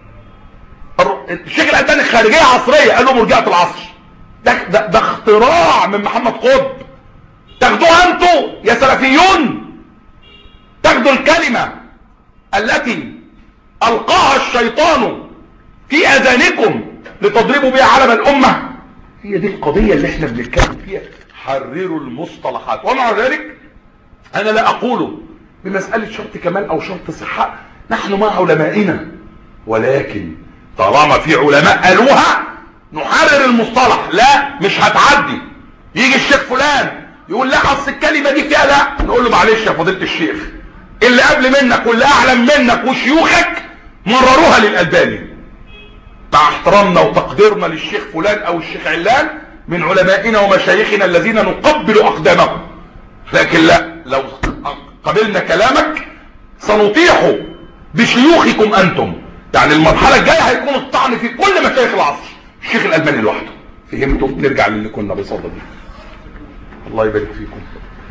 الشيخ الألباني خارجية عصرية، قال له مرجعة العصر. ده, ده, ده اختراع من محمد قطب. تاخدوها انتوا يا سلفيون، تاخدوا الكلمة التي ألقاها الشيطان في أذانكم لتضربوا بها علم الأمة. هي دي القضية اللي احنا بنتكلم فيها. حرروا المصطلحات. ومع ذلك أنا لا أقول بمسألة شرط كمال أو شرط صحة، نحن مع علمائنا، ولكن طالما في علماء قالوها نحرر المصطلح. لا مش هتعدي. يجي الشيخ فلان يقول لا اصل الكلمة دي فيها لا، نقول له معلش يا فضيلة الشيخ، اللي قبل منك واللي اعلم منك وشيوخك مرروها للألباني، مع احترامنا وتقديرنا للشيخ فلان او الشيخ علان من علمائنا ومشايخنا الذين نقبل اقدامهم. لكن لا، لو قبلنا كلامك سنطيح بشيوخكم انتم. يعني المرحلة الجاية هيكون الطعن في كل مشايخ العصر، الشيخ الألباني لوحده. فهمتوا؟ نرجع للي كنا بصدد بيه. الله يبارك فيكم.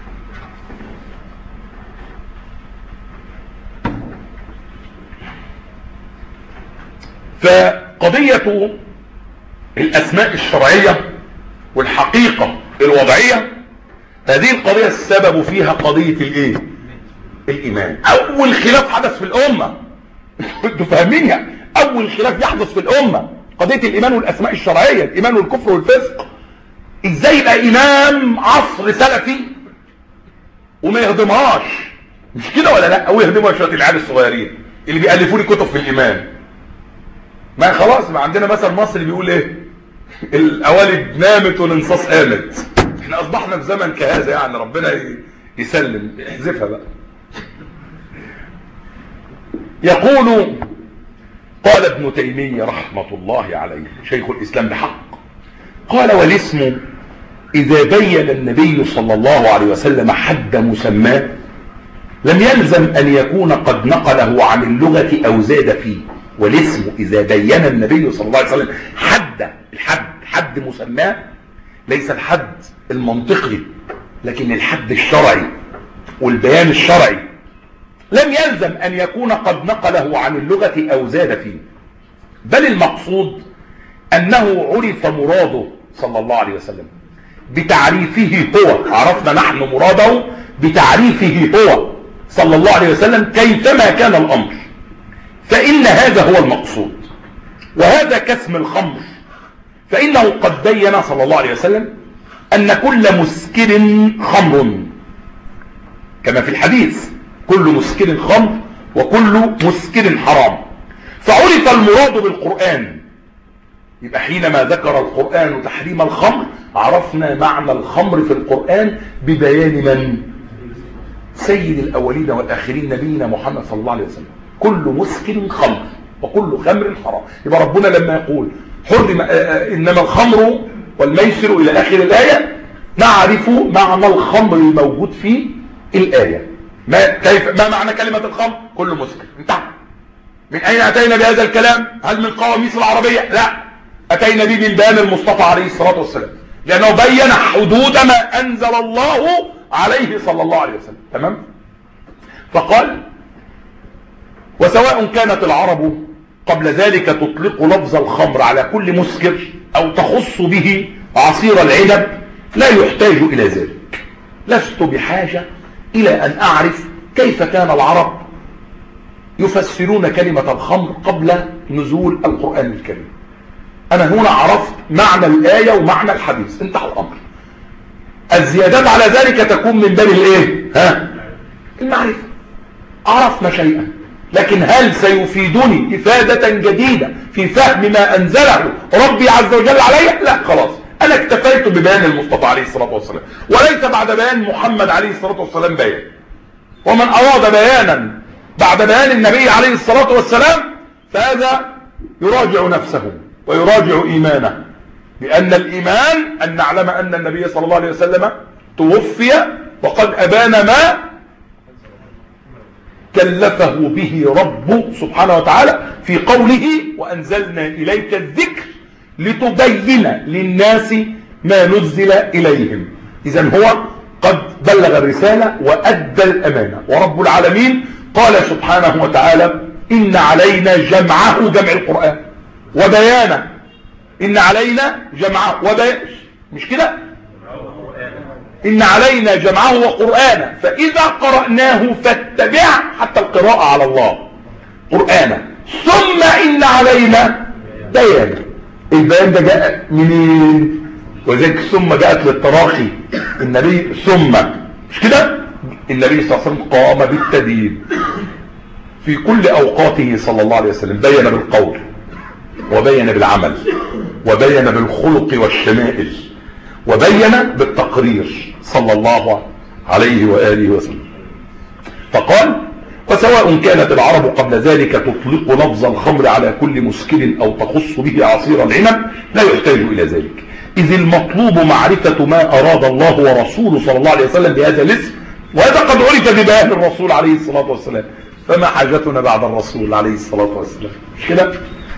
فقضية الأسماء الشرعية والحقيقة الوضعية، هذه القضية السبب فيها قضية الايه؟ الإيمان. أول خلاف حدث في الأمة، انتوا فاهمينها؟ أول خلاف يحدث في الأمة قضية الإيمان والأسماء الشرعية، الإيمان والكفر والفسق. إزاي يبقى إمام عصر سلفي وما يهضمهاش؟ مش كده ولا لا؟ أو يهضمها شوية العيال الصغيرين اللي بيألفوا لي كتب في الإيمان. ما خلاص، ما عندنا مثل مصري بيقول ايه؟ القوالب نامت والانصاص قامت. احنا اصبحنا في زمن كهذا، يعني ربنا يسلم. احذفها بقى. يقول قال ابن تيمية رحمة الله عليه شيخ الاسلام بحق، قال والاسم اذا بين النبي صلى الله عليه وسلم حد مسماه لم يلزم ان يكون قد نقله عن اللغة او زاد فيه. والاسم اذا بين النبي صلى الله عليه وسلم حد الحد حد مسماه، ليس الحد المنطقي لكن الحد الشرعي والبيان الشرعي لم يلزم أن يكون قد نقله عن اللغة أو زاد فيه، بل المقصود أنه عرف مراده صلى الله عليه وسلم بتعريفه هو. عرفنا نحن مراده بتعريفه هو صلى الله عليه وسلم كيفما كان الأمر، فإن هذا هو المقصود. وهذا كاسم الخمر، فإنه قد بين صلى الله عليه وسلم أن كل مسكر خمر، كما في الحديث كل مسكر خمر وكل مسكر حرام. فعرف المراد بالقرآن، يبقى حينما ذكر القرآن تحريم الخمر عرفنا معنى الخمر في القرآن ببيان من؟ سيد الأولين والآخرين نبينا محمد صلى الله عليه وسلم. كل مسكر خمر وكل خمر حرام. يبقى ربنا لما يقول حرم إنما الخمر والميسر إلى آخر الآية نعرف معنى الخمر الموجود في الآية. ما كيف ما معنى كلمة الخمر؟ كل مسكر. انتهى. من أين أتينا بهذا الكلام؟ هل من قواميس العربية؟ لا، أتينا به من بيان المصطفى عليه الصلاة والسلام، لأنه بين حدود ما أنزل الله عليه صلى الله عليه وسلم. تمام؟ فقال وسواء كانت العرب قبل ذلك تطلق لفظ الخمر على كل مسكر أو تخص به عصير العنب لا يحتاج إلى ذلك. لست بحاجة إلى أن أعرف كيف كان العرب يفسرون كلمة الخمر قبل نزول القرآن الكريم. أنا هنا عرفت معنى الآية ومعنى الحديث، انتهى الأمر. الزيادات على ذلك تكون من باب الايه؟ ها؟ المعرفة. عرفنا شيئا، لكن هل سيفيدني إفادة جديدة في فهم ما أنزله ربي عز وجل علي؟ لا، خلاص أنا اكتفيت ببيان المصطفى عليه الصلاة والسلام، وليس بعد بيان محمد عليه الصلاة والسلام بيان. ومن أراد بيانا بعد بيان النبي عليه الصلاة والسلام فهذا يراجع نفسه ويراجع إيمانه، لأن الإيمان أن نعلم أن النبي صلى الله عليه وسلم توفي وقد أبان ما كلفه به رب سبحانه وتعالى في قوله وأنزلنا إليك الذكر لتبين للناس ما نزل إليهم. إذن هو قد بلغ الرسالة وأدى الأمانة. ورب العالمين قال سبحانه وتعالى إن علينا جمعه، جمع القرآن، وبيانه. إن علينا جمعه وبيانه، مش كده؟ إن علينا جمعه وقرآنه فإذا قرأناه فاتبع، حتى القراءة على الله قرآنه، ثم إن علينا بيانه. البيان ده جاء منين؟ وذلك ثم جاءت للتراخي. النبي ثم، مش كده؟ النبي صلى الله عليه وسلم قام بالتدين في كل أوقاته صلى الله عليه وسلم، بين بالقول وبين بالعمل وبين بالخلق والشمائل وبين بالتقرير صلى الله عليه وآله وسلم. فقال وسواء كانت العرب قبل ذلك تطلق لفظ الخمر على كل مسكر أو تخص به عصير العنب لا يحتاج إلى ذلك، إذ المطلوب معرفة ما أراد الله ورسوله صلى الله عليه وسلم بهذا الاسم، وهذا قد عرف ببيان الرسول عليه الصلاة والسلام، فما حاجتنا بعد الرسول عليه الصلاة والسلام؟ مش كده؟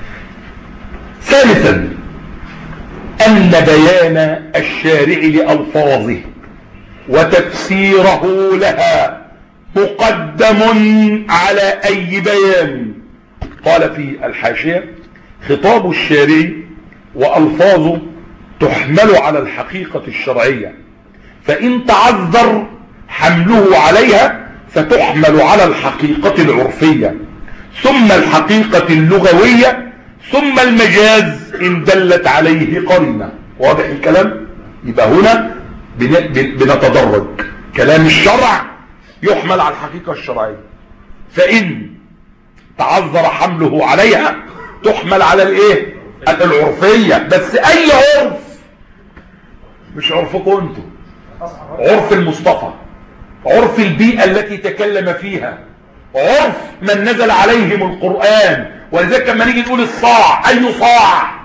ثالثا أن بيان الشارع لألفاظه وتفسيره لها مقدم على أي بيان. قال في الحاشية خطاب الشارع وألفاظه تحمل على الحقيقة الشرعية، فإن تعذر حمله عليها فتحمل على الحقيقة العرفية ثم الحقيقة اللغوية ثم المجاز إن دلت عليه قرينة. واضح الكلام؟ يبقى هنا بنتدرج. كلام الشرع يحمل على الحقيقة الشرعية، فإن تعذر حمله عليها تحمل على الايه؟ العرفية. بس أي عرف؟ مش عرفكم انتم، عرف المصطفى، عرف البيئة التي تكلم فيها، عرف من نزل عليهم القرآن. ولذلك لما نيجي نقول الصاع، أي صاع؟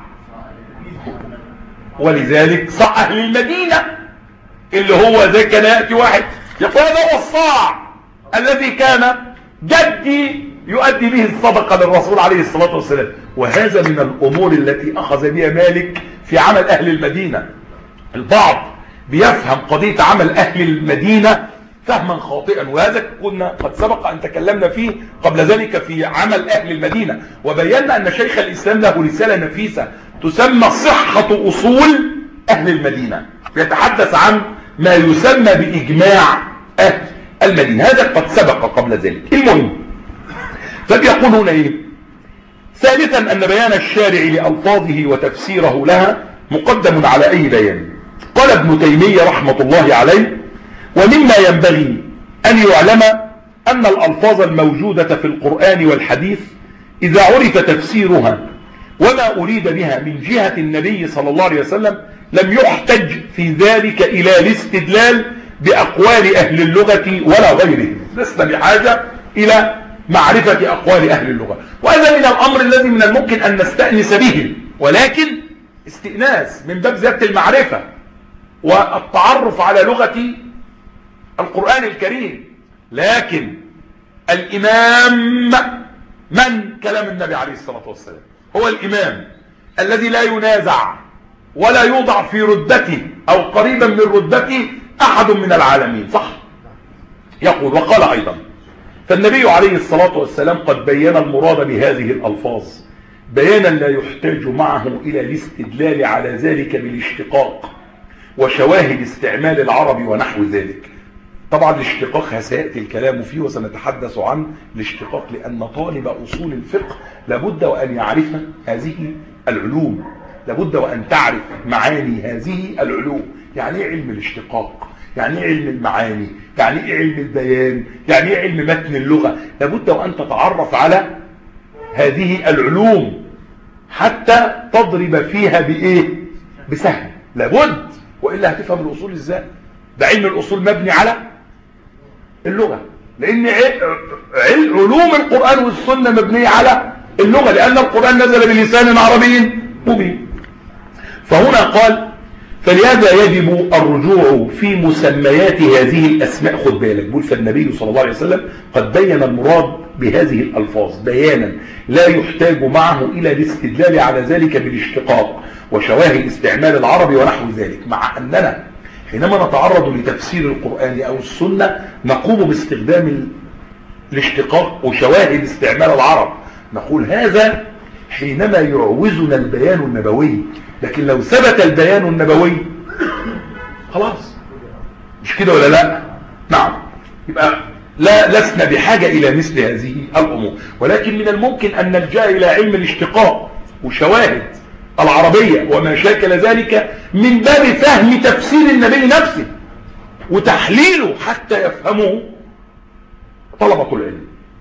ولذلك صاع أهل المدينة، اللي هو زي كان يأتي واحد يقول هذا هو الصاع الذي كان جدي يؤدي به الصدقة للرسول عليه الصلاة والسلام. وهذا من الأمور التي أخذ بها مالك في عمل أهل المدينة. البعض بيفهم قضية عمل أهل المدينة فهما خاطئا، وهذا كنا قد سبق أن تكلمنا فيه قبل ذلك في عمل أهل المدينة، وبينا أن شيخ الإسلام له رسالة نفيسة تسمى صحة أصول أهل المدينة، يتحدث عن ما يسمى بإجماع أهل المدينة. هذا قد سبق قبل ذلك. المهم، فبيقولون إيه؟ ثالثا أن بيان الشارع لألفاظه وتفسيره لها مقدم على أي بيان. قال ابن تيمية رحمة الله عليه: ومما ينبغي أن يعلم أن الألفاظ الموجودة في القرآن والحديث إذا عرف تفسيرها وما أريد بها من جهة النبي صلى الله عليه وسلم لم يحتج في ذلك إلى الاستدلال بأقوال أهل اللغة ولا غيرهم. لسنا بحاجة إلى معرفة أقوال أهل اللغة، وهذا من الأمر الذي من الممكن أن نستأنس به، ولكن استئناس من باب زيادة المعرفة والتعرف على لغة القرآن الكريم. لكن الإمام من؟ كلام النبي عليه الصلاة والسلام، هو الإمام الذي لا ينازع ولا يوضع في ردته أو قريبا من ردته أحد من العالمين، صح؟ يقول: وقال أيضا: فالنبي عليه الصلاة والسلام قد بين المراد بهذه الألفاظ بيانا لا يحتاج معه إلى الاستدلال على ذلك بالاشتقاق وشواهد استعمال العرب ونحو ذلك. طبعا الاشتقاق سيأتي الكلام فيه وسنتحدث عن الاشتقاق، لأن طالب أصول الفقه لابد وأن يعرف هذه العلوم، لابد وأن تعرف معاني هذه العلوم. يعني ايه علم الاشتقاق؟ يعني ايه علم المعاني؟ يعني ايه علم البيان؟ يعني ايه علم متن اللغة؟ لابد وأن تتعرف على هذه العلوم حتى تضرب فيها بإيه؟ بسهم، لابد، وإلا هتفهم الأصول إزاي؟ ده علم الأصول مبني على اللغة، لأن علوم القرآن والسنة مبنية على اللغة، لأن القرآن نزل بلسان عربي مبين. فهنا قال: فلهذا يجب الرجوع في مسميات هذه الأسماء. خد بالك، بيقول: فالنبي صلى الله عليه وسلم قد بين المراد بهذه الألفاظ بيانا لا يحتاج معه إلى الاستدلال على ذلك بالاشتقاق وشواهد استعمال العرب ونحو ذلك. مع أننا حينما نتعرض لتفسير القرآن أو السنة نقوم باستخدام الاشتقاق وشواهد استعمال العرب، نقول هذا حينما يعوزنا البيان النبوي، لكن لو ثبت البيان النبوي خلاص، مش كده ولا لا؟ نعم، يبقى لا لسنا بحاجة إلى مثل هذه الأمور، ولكن من الممكن أن نلجأ إلى علم الاشتقاق وشواهد العربية وما شاكل ذلك من باب فهم تفسير النبي نفسه وتحليله حتى يفهمه طلبة العلم.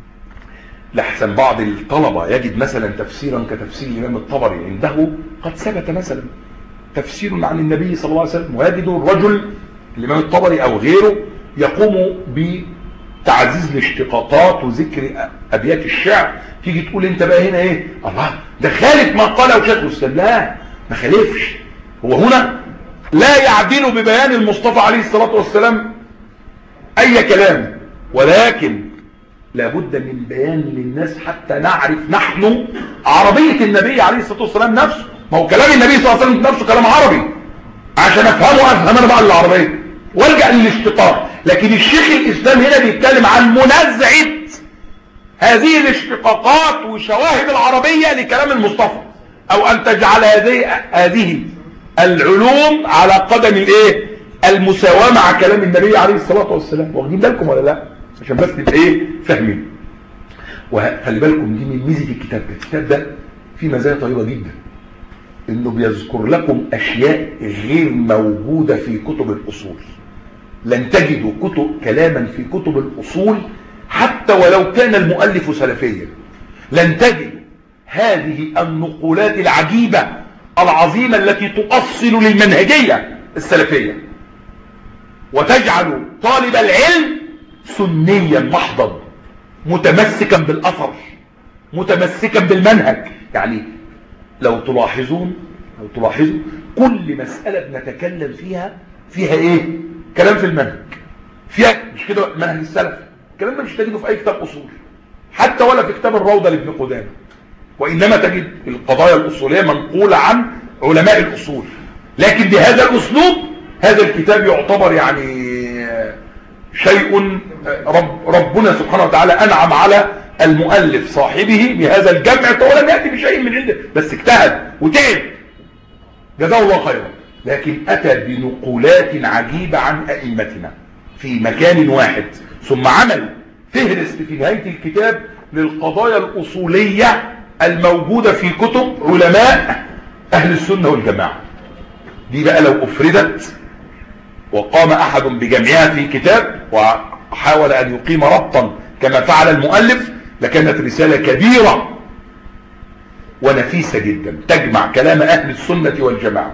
لحسن بعض الطلبة يجد مثلا تفسيرا كتفسير الإمام الطبري عنده قد ثبت مثلا تفسير عن النبي صلى الله عليه وسلم، ويجد الرجل الإمام الطبري أو غيره يقوم بتعزيز الاشتقاقات وذكر أبيات الشعر. تيجي تقول انت بقى هنا ايه؟ الله، ده خالف ما قاله شيخ الإسلام. لا، ما خالفش، هو هنا لا يعدل ببيان المصطفى عليه الصلاة والسلام أي كلام، ولكن لابد من بيان للناس حتى نعرف نحن عربية النبي عليه الصلاة والسلام نفسه. ما هو كلام النبي صلى الله عليه وسلم نفسه كلام عربي، عشان افهمه افهم انا بقى العربية وارجع للاشتقاق. لكن الشيخ الإسلام هنا بيتكلم عن منازعة هذه الاشتقاقات وشواهد العربية لكلام المصطفى، او ان تجعل هذه هذه العلوم على قدم الايه؟ المساواة مع كلام النبي عليه الصلاة والسلام. واخدين بالكم ولا لا؟ عشان بس نبقى ايه؟ فاهمين. وخلي بالكم دي من ميزة الكتاب ده. الكتاب ده فيه مزايا طيبة جدا، انه بيذكر لكم اشياء غير موجودة في كتب الاصول. لن تجدوا كتب كلاما في كتب الاصول حتى ولو كان المؤلف سلفيا، لن تجد هذه النقولات العجيبة العظيمة التي تؤصل للمنهجية السلفية وتجعل طالب العلم سنيا محضا متمسكا بالأثر متمسكا بالمنهج. يعني لو تلاحظون لو تلاحظوا كل مسألة بنتكلم فيها فيها ايه؟ كلام في المنهج، فيها مش كده منهج السلف. الكلام ده مش تجده في اي كتاب اصول حتى ولا في كتاب الروضة لابن قدامة، وانما تجد القضايا الاصولية منقولة عن علماء الاصول، لكن بهذا الاسلوب هذا الكتاب يعتبر يعني شيء رب ربنا سبحانه وتعالى أنعم على المؤلف صاحبه بهذا الجمع، فهو لم يأتي بشيء من عنده، بس اجتهد وتعب جزاه الله خيرا، لكن أتى بنقولات عجيبة عن أئمتنا في مكان واحد، ثم عمل فهرست في نهاية الكتاب للقضايا الأصولية الموجودة في كتب علماء أهل السنة والجماعة. دي بقى لو أفردت وقام أحد بجمعها في كتاب وحاول أن يقيم ربطا كما فعل المؤلف لكانت رسالة كبيرة ونفيسة جدا تجمع كلام أهل السنة والجماعة.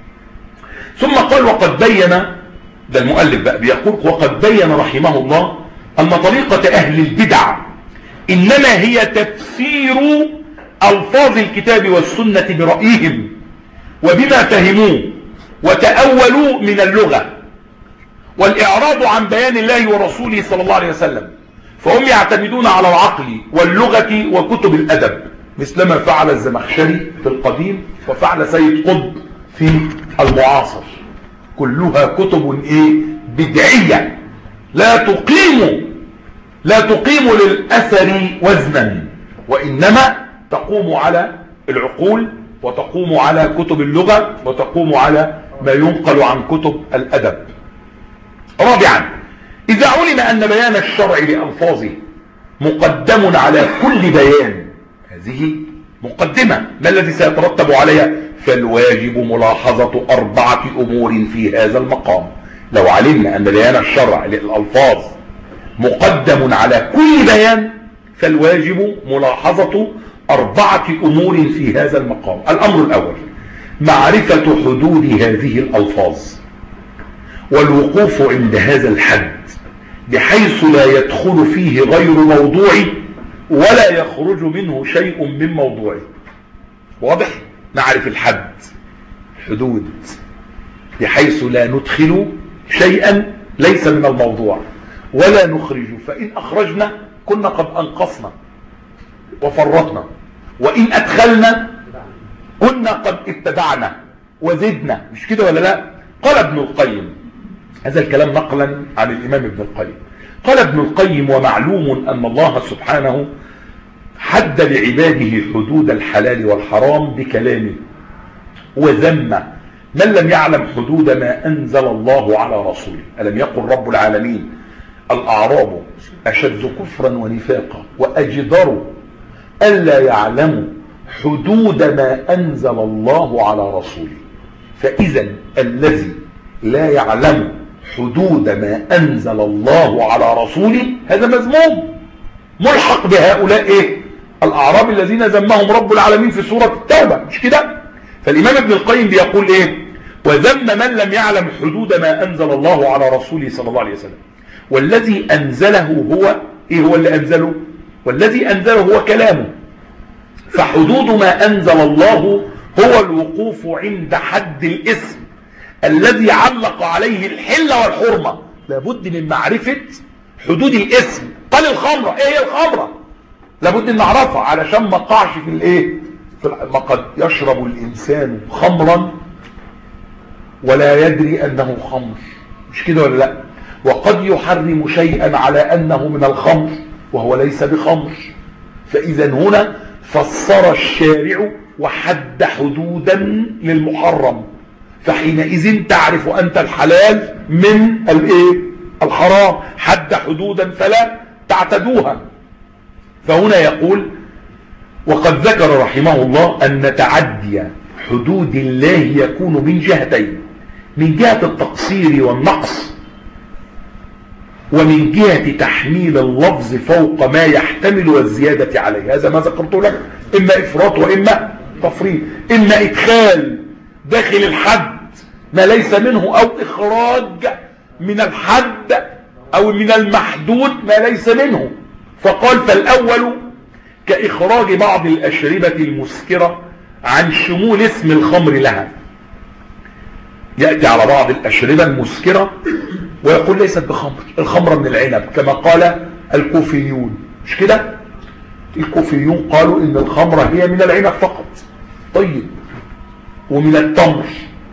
ثم قال وقد بين، ده المؤلف بقى بيقول وقد بين رحمه الله أن طريقة أهل البدع إنما هي تفسير ألفاظ الكتاب والسنة برأيهم وبما فهموه وتأولوا من اللغة، والإعراض عن بيان الله ورسوله صلى الله عليه وسلم، فهم يعتمدون على العقل واللغة وكتب الأدب مثلما فعل الزمخشري في القديم وفعل سيد قطب في المعاصر. كلها كتب ايه بدعية لا تقيم لا تقيم للأثر وزنا، وإنما تقوم على العقول وتقوم على كتب اللغة وتقوم على ما ينقل عن كتب الأدب. رابعا، إذا علم أن بيان الشرع لألفاظه مقدم على كل بيان، هذه مقدمة ما الذي سيترتب عليها؟ فالواجب ملاحظة أربعة أمور في هذا المقام. لو علمنا أن بيان الشرع للألفاظ مقدم على كل بيان فالواجب ملاحظة أربعة أمور في هذا المقام. الأمر الأول معرفة حدود هذه الألفاظ والوقوف عند هذا الحد بحيث لا يدخل فيه غير موضوعي ولا يخرج منه شيء من موضوعي. واضح؟ نعرف الحد، حدود، بحيث لا ندخل شيئا ليس من الموضوع ولا نخرج، فإن أخرجنا كنا قد أنقصنا وفرطنا، وإن أدخلنا كنا قد اتبعنا وزدنا. مش كده ولا لا؟ قال ابن القيم، هذا الكلام نقلا عن الإمام ابن القيم، قال ابن القيم ومعلوم أن الله سبحانه حد لعباده حدود الحلال والحرام بكلامه وذم من لم يعلم حدود ما أنزل الله على رسوله. ألم يقل رب العالمين الأعراب أشد كفرا ونفاقا وأجدر ألا يعلموا حدود ما أنزل الله على رسوله. فإذا الذي لا يعلم حدود ما أنزل الله على رسوله هذا مذموم، ملحق بهؤلاء إيه؟ الأعراب الذين ذمهم رب العالمين في سورة التوبة. مش كده؟ فالإمام ابن القيم بيقول إيه؟ وذم من لم يعلم حدود ما أنزل الله على رسوله صلى الله عليه وسلم، والذي أنزله هو إيه؟ هو اللي أنزله، والذي أنزله هو كلامه. فحدود ما أنزل الله هو الوقوف عند حد الاسم الذي علق عليه الحل والحرمة. لابد من معرفة حدود الاسم. قال الخمرة، ايه هي الخمرة؟ لابد ان نعرفها علشان ما قعش في الايه، ما قد يشرب الانسان خمرا ولا يدري انه خمر. مش كده ولا لا؟ وقد يحرم شيئا على انه من الخمر وهو ليس بخمر. فاذا هنا فسر الشارع وحد حدودا للمحرم، فحينئذ تعرف أنت الحلال من الايه الحرام، حد حدودا فلا تعتدوها. فهنا يقول وقد ذكر رحمه الله أن تعدي حدود الله يكون من جهتين، من جهة التقصير والنقص ومن جهة تحميل اللفظ فوق ما يحتمل والزيادة عليه. هذا ما ذكرت لك، إما إفراط وإما تفريط، إما إدخال داخل الحد ما ليس منه أو إخراج من الحد أو من المحدود ما ليس منه. فقال فالأول كإخراج بعض الأشربة المسكرة عن شمول اسم الخمر لها. يأتي على بعض الأشربة المسكرة ويقول ليست بخمر، الخمرة من العنب كما قال الكوفيون. مش كده؟ الكوفيون قالوا إن الخمرة هي من العنب فقط. طيب ومن التمر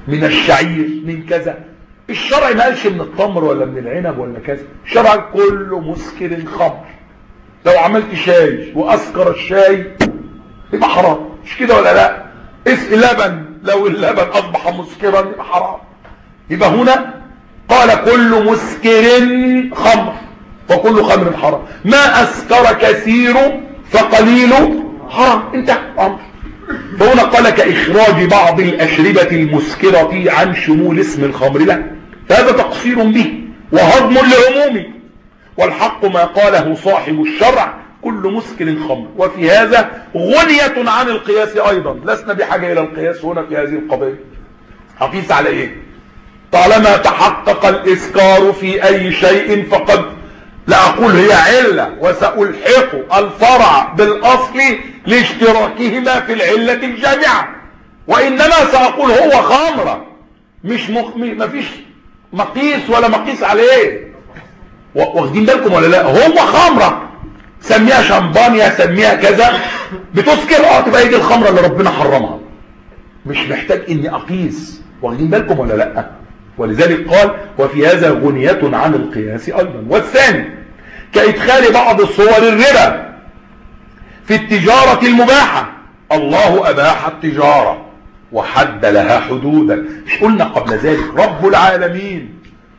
من الشعير، من كذا. الشرع ما قالش من التمر ولا من العنب ولا كذا، الشرع كله مسكر خمر. لو عملت شاي واسكر الشاي يبقى حرام، مش كده ولا لا؟ اسقي لبن، لو اللبن اصبح مسكرا يبقى حرام. يبقى هنا قال كل مسكر خمر وكل خمر حرام، ما اسكر كثير فقليل حرام، انتهى الامر. فهنا قال كاخراج بعض الاشربة المسكرة عن شمول اسم الخمر له، فهذا تقصير به وهضم لعمومه، والحق ما قاله صاحب الشرع كل مسكر خمر. وفي هذا غنية عن القياس ايضا، لسنا بحاجة الى القياس هنا في هذه القضية. هقيس على ايه؟ طالما تحقق الاسكار في اي شيء فقد لا اقول هي علة، وسألحق الفرع بالاصل لاشتراكهما في العلة الجامعة، وانما سأقول هو خمرة، مش مخ... مفيش مقيس ولا مقيس عليه. واخدين بالكم ولا لا؟ هو خمرة، سميها شمبانيا سميها كذا، بتسكر اه تبقى دي الخمرة اللي ربنا حرمها، مش محتاج اني اقيس. واخدين بالكم ولا لا؟ ولذلك قال وفي هذا غنية عن القياس ايضا. والثاني كادخال بعض صور الربا في التجارة المباحة. الله اباح التجارة وحد لها حدودا، مش قلنا قبل ذلك رب العالمين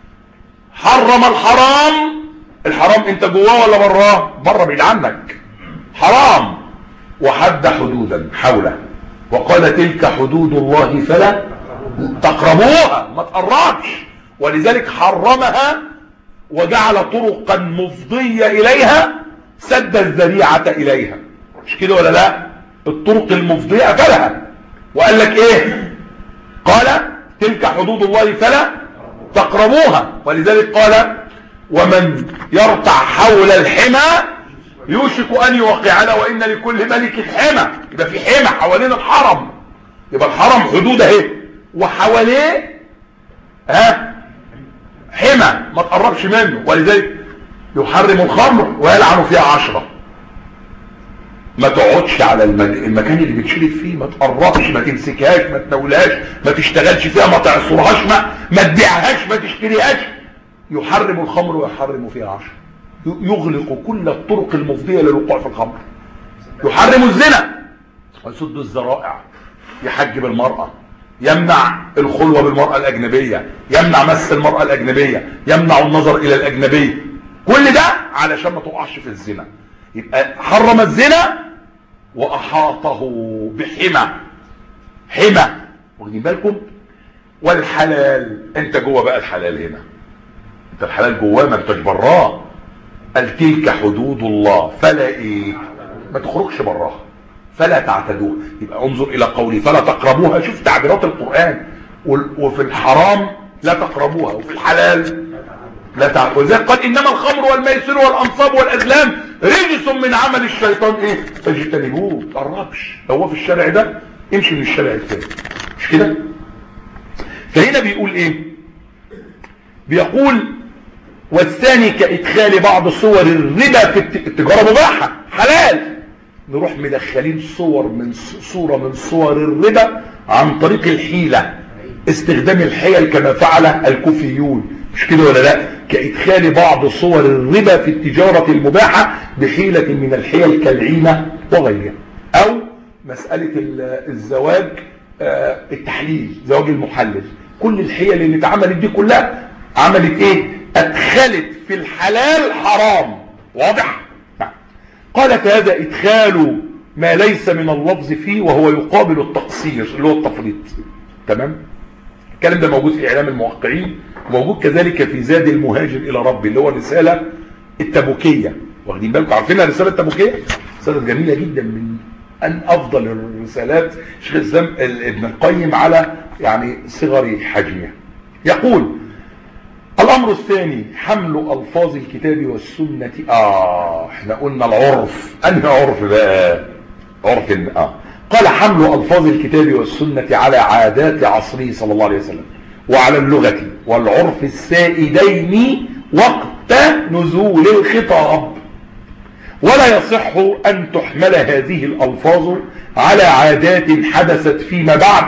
حرم الحرام؟ الحرام انت جواه ولا براه؟ بره بعيد عنك، حرام، وحد حدودا حوله، وقال تلك حدود الله فلا تقربوها، ما تقربش. ولذلك حرمها وجعل طرقا مفضية اليها سد الذريعة اليها، مش كده ولا لا؟ الطرق المفضية قفلها وقال لك ايه؟ قال تلك حدود الله فلا تقربوها. ولذلك قال ومن يرتع حول الحمى يوشك ان يوقعنا وان لكل ملك حمى. يبقى في حمى حوالين الحرم، يبقى الحرم حدود اهي وحواليه ها حمى ما تقربش منه. ولذلك يحرم الخمر ويلعن فيها عشرة، ما تقعدش على المكان اللي بتشرب فيه، ما تقربش، ما تمسكهاش، ما تناولهاش، ما تشتغلش فيها، ما تعصرهاش، ما, ما تبيعهاش، ما تشتريهاش. يحرم الخمر ويحرم فيها عشرة، يغلق كل الطرق المفضية للوقوع في الخمر. يحرم الزنا ويسد الذرائع، يحجب المرأة، يمنع الخلوة بالمرأة الأجنبية، يمنع مس المرأة الأجنبية، يمنع النظر إلى الأجنبي، كل ده علشان ما تقعش في الزنا. يبقى حرم الزنا وأحاطه بحمى، حمى، واخدين بالكم؟ والحلال انت جوه بقى الحلال هنا، انت الحلال جواه ما انتش براه. قال تلك حدود الله فلا ايه؟ ما تخرجش براها، فلا تعتدوها. يبقى انظر الى قولي فلا تقربوها، شوف تعبيرات القرآن. وفي الحرام لا تقربوها، وفي الحلال لا تعتدوها. وذلك قال انما الخمر والميسر والانصاب والازلام رجس من عمل الشيطان ايه؟ فاجتنبوه. ما تقربش، لو هو في الشارع ده امشي من الشارع الثاني، مش كده؟ فهنا بيقول ايه؟ بيقول والثاني كادخال بعض صور الربا في التجارة مباحة حلال، نروح مدخلين صور من صورة من صور الربا عن طريق الحيلة، استخدام الحيل كما فعل الكوفيون، مش كده ولا لا؟ كادخال بعض صور الربا في التجارة المباحة بحيلة من الحيل كالعينة وغيرها. او مسألة الزواج التحليل، زواج المحلل، كل الحيل اللي اتعملت دي كلها عملت ايه؟ ادخلت في الحلال حرام. واضح؟ قال فهذا ادخال ما ليس من اللفظ فيه وهو يقابل التقصير اللي هو التفريط. تمام؟ الكلام ده موجود في اعلام الموقعين، موجود كذلك في زاد المهاجر الى ربي اللي هو الرسالة التبوكية. واخدين بالكم؟ عارفين الرسالة التبوكية؟ رسالة جميلة جدا، من ان افضل الرسالات شيخ الاسلام ابن القيم على يعني صغر حجمها. يقول الامر الثاني حمل الفاظ الكتاب والسنة. اه احنا قلنا العرف، انهي عرف بقى؟ عرف اه قال حمل الفاظ الكتاب والسنة على عادات عصره صلى الله عليه وسلم وعلى اللغة والعرف السائدين وقت نزول الخطاب، ولا يصح ان تحمل هذه الالفاظ على عادات حدثت فيما بعد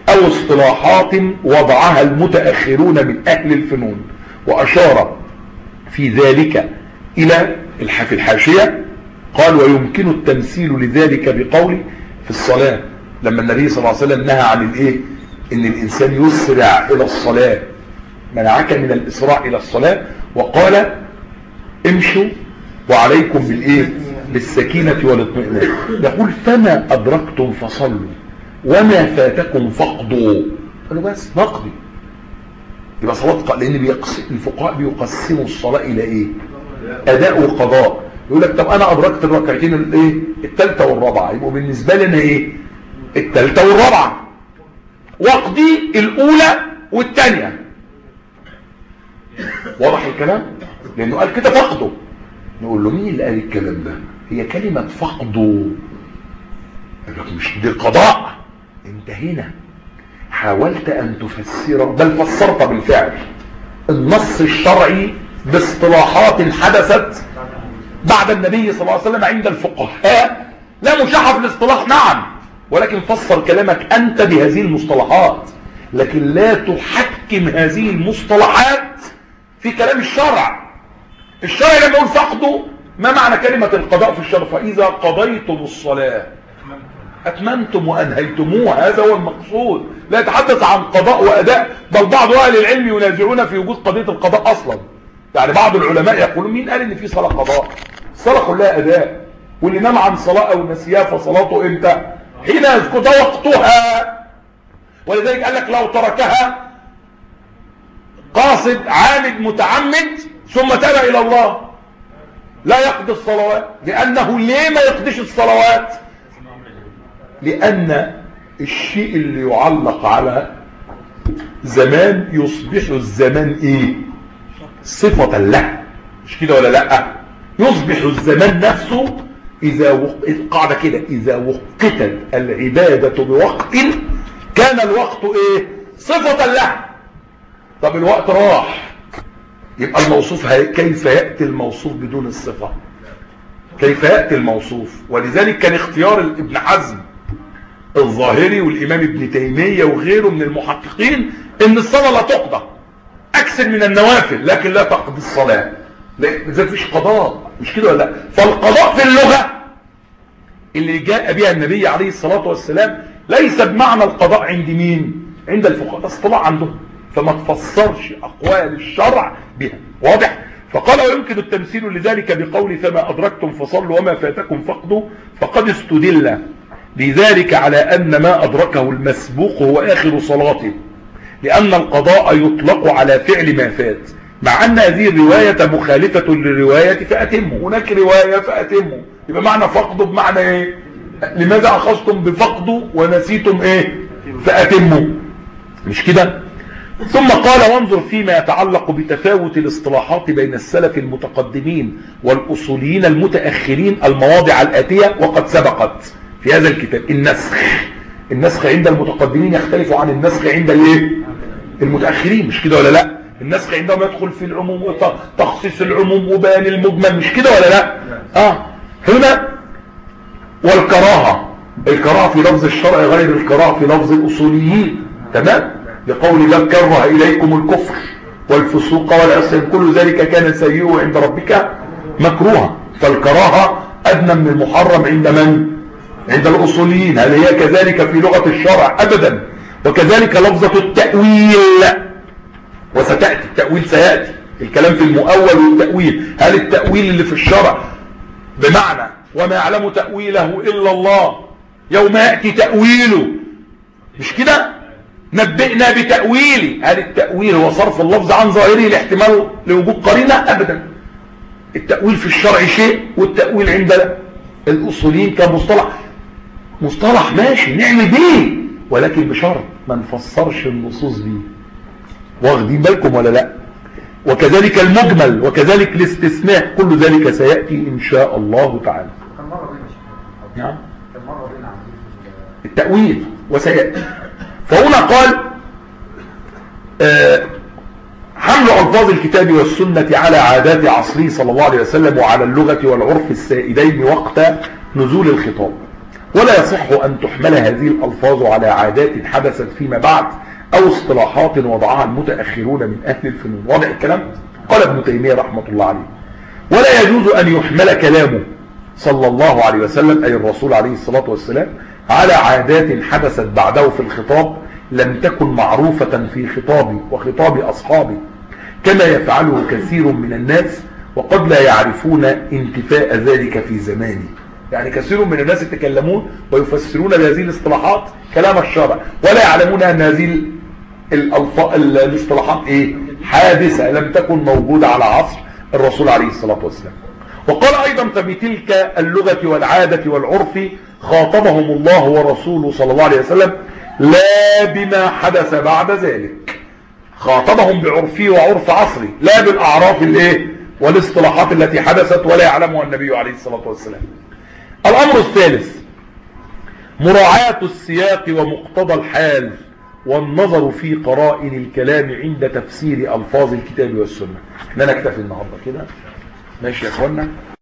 او اصطلاحات وضعها المتأخرون من اهل الفنون. واشار في ذلك الى في الحاشية قال ويمكن التمثيل لذلك بقول في الصلاة لما النبي صلى الله عليه وسلم نهى عن الايه ان الانسان يسرع الى الصلاة، منعك من الاسراع الى الصلاة وقال امشوا وعليكم بالايه بالسكينة والاطمئنان. يقول فما ادركتم فصلوا وما فاتكم فاقضوا. قالوا بس نقضي يبقى صلاة، لان بيقسم الفقهاء بيقسموا الصلاة الى ايه اداء وقضاء. يقول لك طب انا ادركت الركعتين الايه الثالثه والرابعه، يبقوا بالنسبه لي انا ايه الثالثه والرابعه واقضي الاولى والثانيه. واضح الكلام؟ لانه قال كده فقدوا. نقول له مين اللي قال الكلام ده؟ هي كلمه فقدوا يقول لك مش دي القضاء، انت هنا حاولت ان تفسر بل فسرت بالفعل النص الشرعي باصطلاحات حدثت بعد النبي صلى الله عليه وسلم عند الفقهاء. لا مشاحة في الاصطلاح نعم، ولكن فسر كلامك انت بهذه المصطلحات، لكن لا تحكم هذه المصطلحات في كلام الشرع. الشرع لما يقول فقدوا ما معنى كلمة القضاء في الشرع؟ فإذا قضيتم الصلاة أتممتم وأنهيتموها، هذا هو المقصود. لا يتحدث عن قضاء وأداء، بل بعض أهل العلم ينازعون في وجود قضية القضاء أصلا. يعني بعض العلماء يقولون مين قال إن في صلاة قضاء؟ الصلاة كلها أداء، واللي نام عن صلاة أو نسيها فصلاته إمتى؟ حين يذكر ده وقتها. ولذلك قال لك لو تركها قاصد عامد متعمد ثم تاب إلى الله لا يقضي الصلوات. لأنه ليه ما يقضيش الصلوات؟ لأن الشيء اللي يعلق على زمان يصبح الزمان ايه؟ صفة له، مش كده ولا لا؟ يصبح الزمان نفسه إذا وق... قاعدة كده إذا وقتت العبادة بوقت كان الوقت ايه؟ صفة له. طب الوقت راح، يبقى الموصوف هي... كيف يأتي الموصوف بدون الصفة؟ كيف يأتي الموصوف؟ ولذلك كان اختيار ابن حزم الظاهري والإمام ابن تيمية وغيره من المحققين ان الصلاة لا تقضى أكثر من النوافل، لكن لا تقضي الصلاة. إذا فيش قضاء، مش كده ولا لا؟ فالقضاء في اللغة اللي جاء بها النبي عليه الصلاة والسلام ليس بمعنى القضاء عند مين؟ عند الفقهاء، اصطلاح عندهم، فما تفسرش أقوال الشرع بها. واضح؟ فقال ويمكن التمثيل لذلك بقول فما أدركتم فصلوا وما فاتكم فاقضوا، فقد استدل لذلك على أن ما أدركه المسبوق هو آخر صلاته، لأن القضاء يطلق على فعل ما فات، مع أن هذه الرواية مخالفة للرواية فأتمه. هناك رواية فأتمه، يبقى معنى فقده بمعنى إيه؟ لماذا أخذتم بفقده ونسيتم إيه؟ فأتمه، مش كده؟ ثم قال وانظر فيما يتعلق بتفاوت الاصطلاحات بين السلف المتقدمين والأصوليين المتأخرين المواضع الآتية وقد سبقت في هذا الكتاب. النسخ النسخ عند المتقدمين يختلف عن النسخ عند الايه؟ المتأخرين، مش كده ولا لا؟ النسخ عندهم يدخل في العموم وتخصيص العموم وبيان المجمل، مش كده ولا لا؟ اه هنا والكراهة، الكراهة في لفظ الشرع غير الكراهة في لفظ الأصوليين، تمام؟ لقول الله كره إليكم الكفر والفسوق والعصيان كل ذلك كان سيئه عند ربك مكروها. فالكراهة أدنى من المحرم عند من؟ عند الأصوليين. هل هي كذلك في لغة الشرع؟ أبدا. وكذلك لفظة التأويل، وستأتي التأويل، سيأتي الكلام في المؤول والتأويل. هل التأويل اللي في الشرع بمعنى وما يعلم تأويله إلا الله يوم يأتي تأويله، مش كده؟ نبئنا بتأويله. هل التأويل هو صرف اللفظ عن ظاهره لاحتمال لوجود قرينة؟ أبدا. التأويل في الشرع شيء، والتأويل عند الأصوليين كمصطلح مصطلح ماشي نعمل بيه، ولكن بشرط ما نفسرش النصوص بيه. واخدين بالكم ولا لا؟ وكذلك المجمل وكذلك الاستثناء، كل ذلك سيأتي إن شاء الله تعالى. نعم التأويل وسيأتي. فهنا قال آه حمل ألفاظ الكتاب والسنة على عادات عصره صلى الله عليه وسلم وعلى اللغة والعرف السائدين وقت نزول الخطاب. ولا يصح أن تحمل هذه الألفاظ على عادات حدثت فيما بعد أو اصطلاحات وضعها المتأخرون من أهل الفنون. واضح الكلام؟ قال ابن تيمية رحمة الله عليه: ولا يجوز أن يحمل كلامه صلى الله عليه وسلم أي الرسول عليه الصلاة والسلام على عادات حدثت بعده في الخطاب لم تكن معروفة في خطابي وخطاب أصحابي كما يفعله كثير من الناس وقد لا يعرفون انتفاء ذلك في زماني. يعني كثير من الناس يتكلمون ويفسرون بهذه الاصطلاحات كلام الشرع ولا يعلمون أن هذه الاصطلاحات إيه؟ حادثة لم تكن موجودة على عصر الرسول عليه الصلاة والسلام. وقال أيضا: فبتلك اللغة والعادة والعرف خاطبهم الله ورسوله صلى الله عليه وسلم لا بما حدث بعد ذلك. خاطبهم بعرفه وعرف عصره لا بالأعراف الايه والاصطلاحات التي حدثت ولا يعلمها النبي عليه الصلاة والسلام. الأمر الثالث: مراعاة السياق ومقتضى الحال والنظر في قرائن الكلام عند تفسير ألفاظ الكتاب والسنة. احنا نكتفي النهاردة كده، ماشي يا اخوانا؟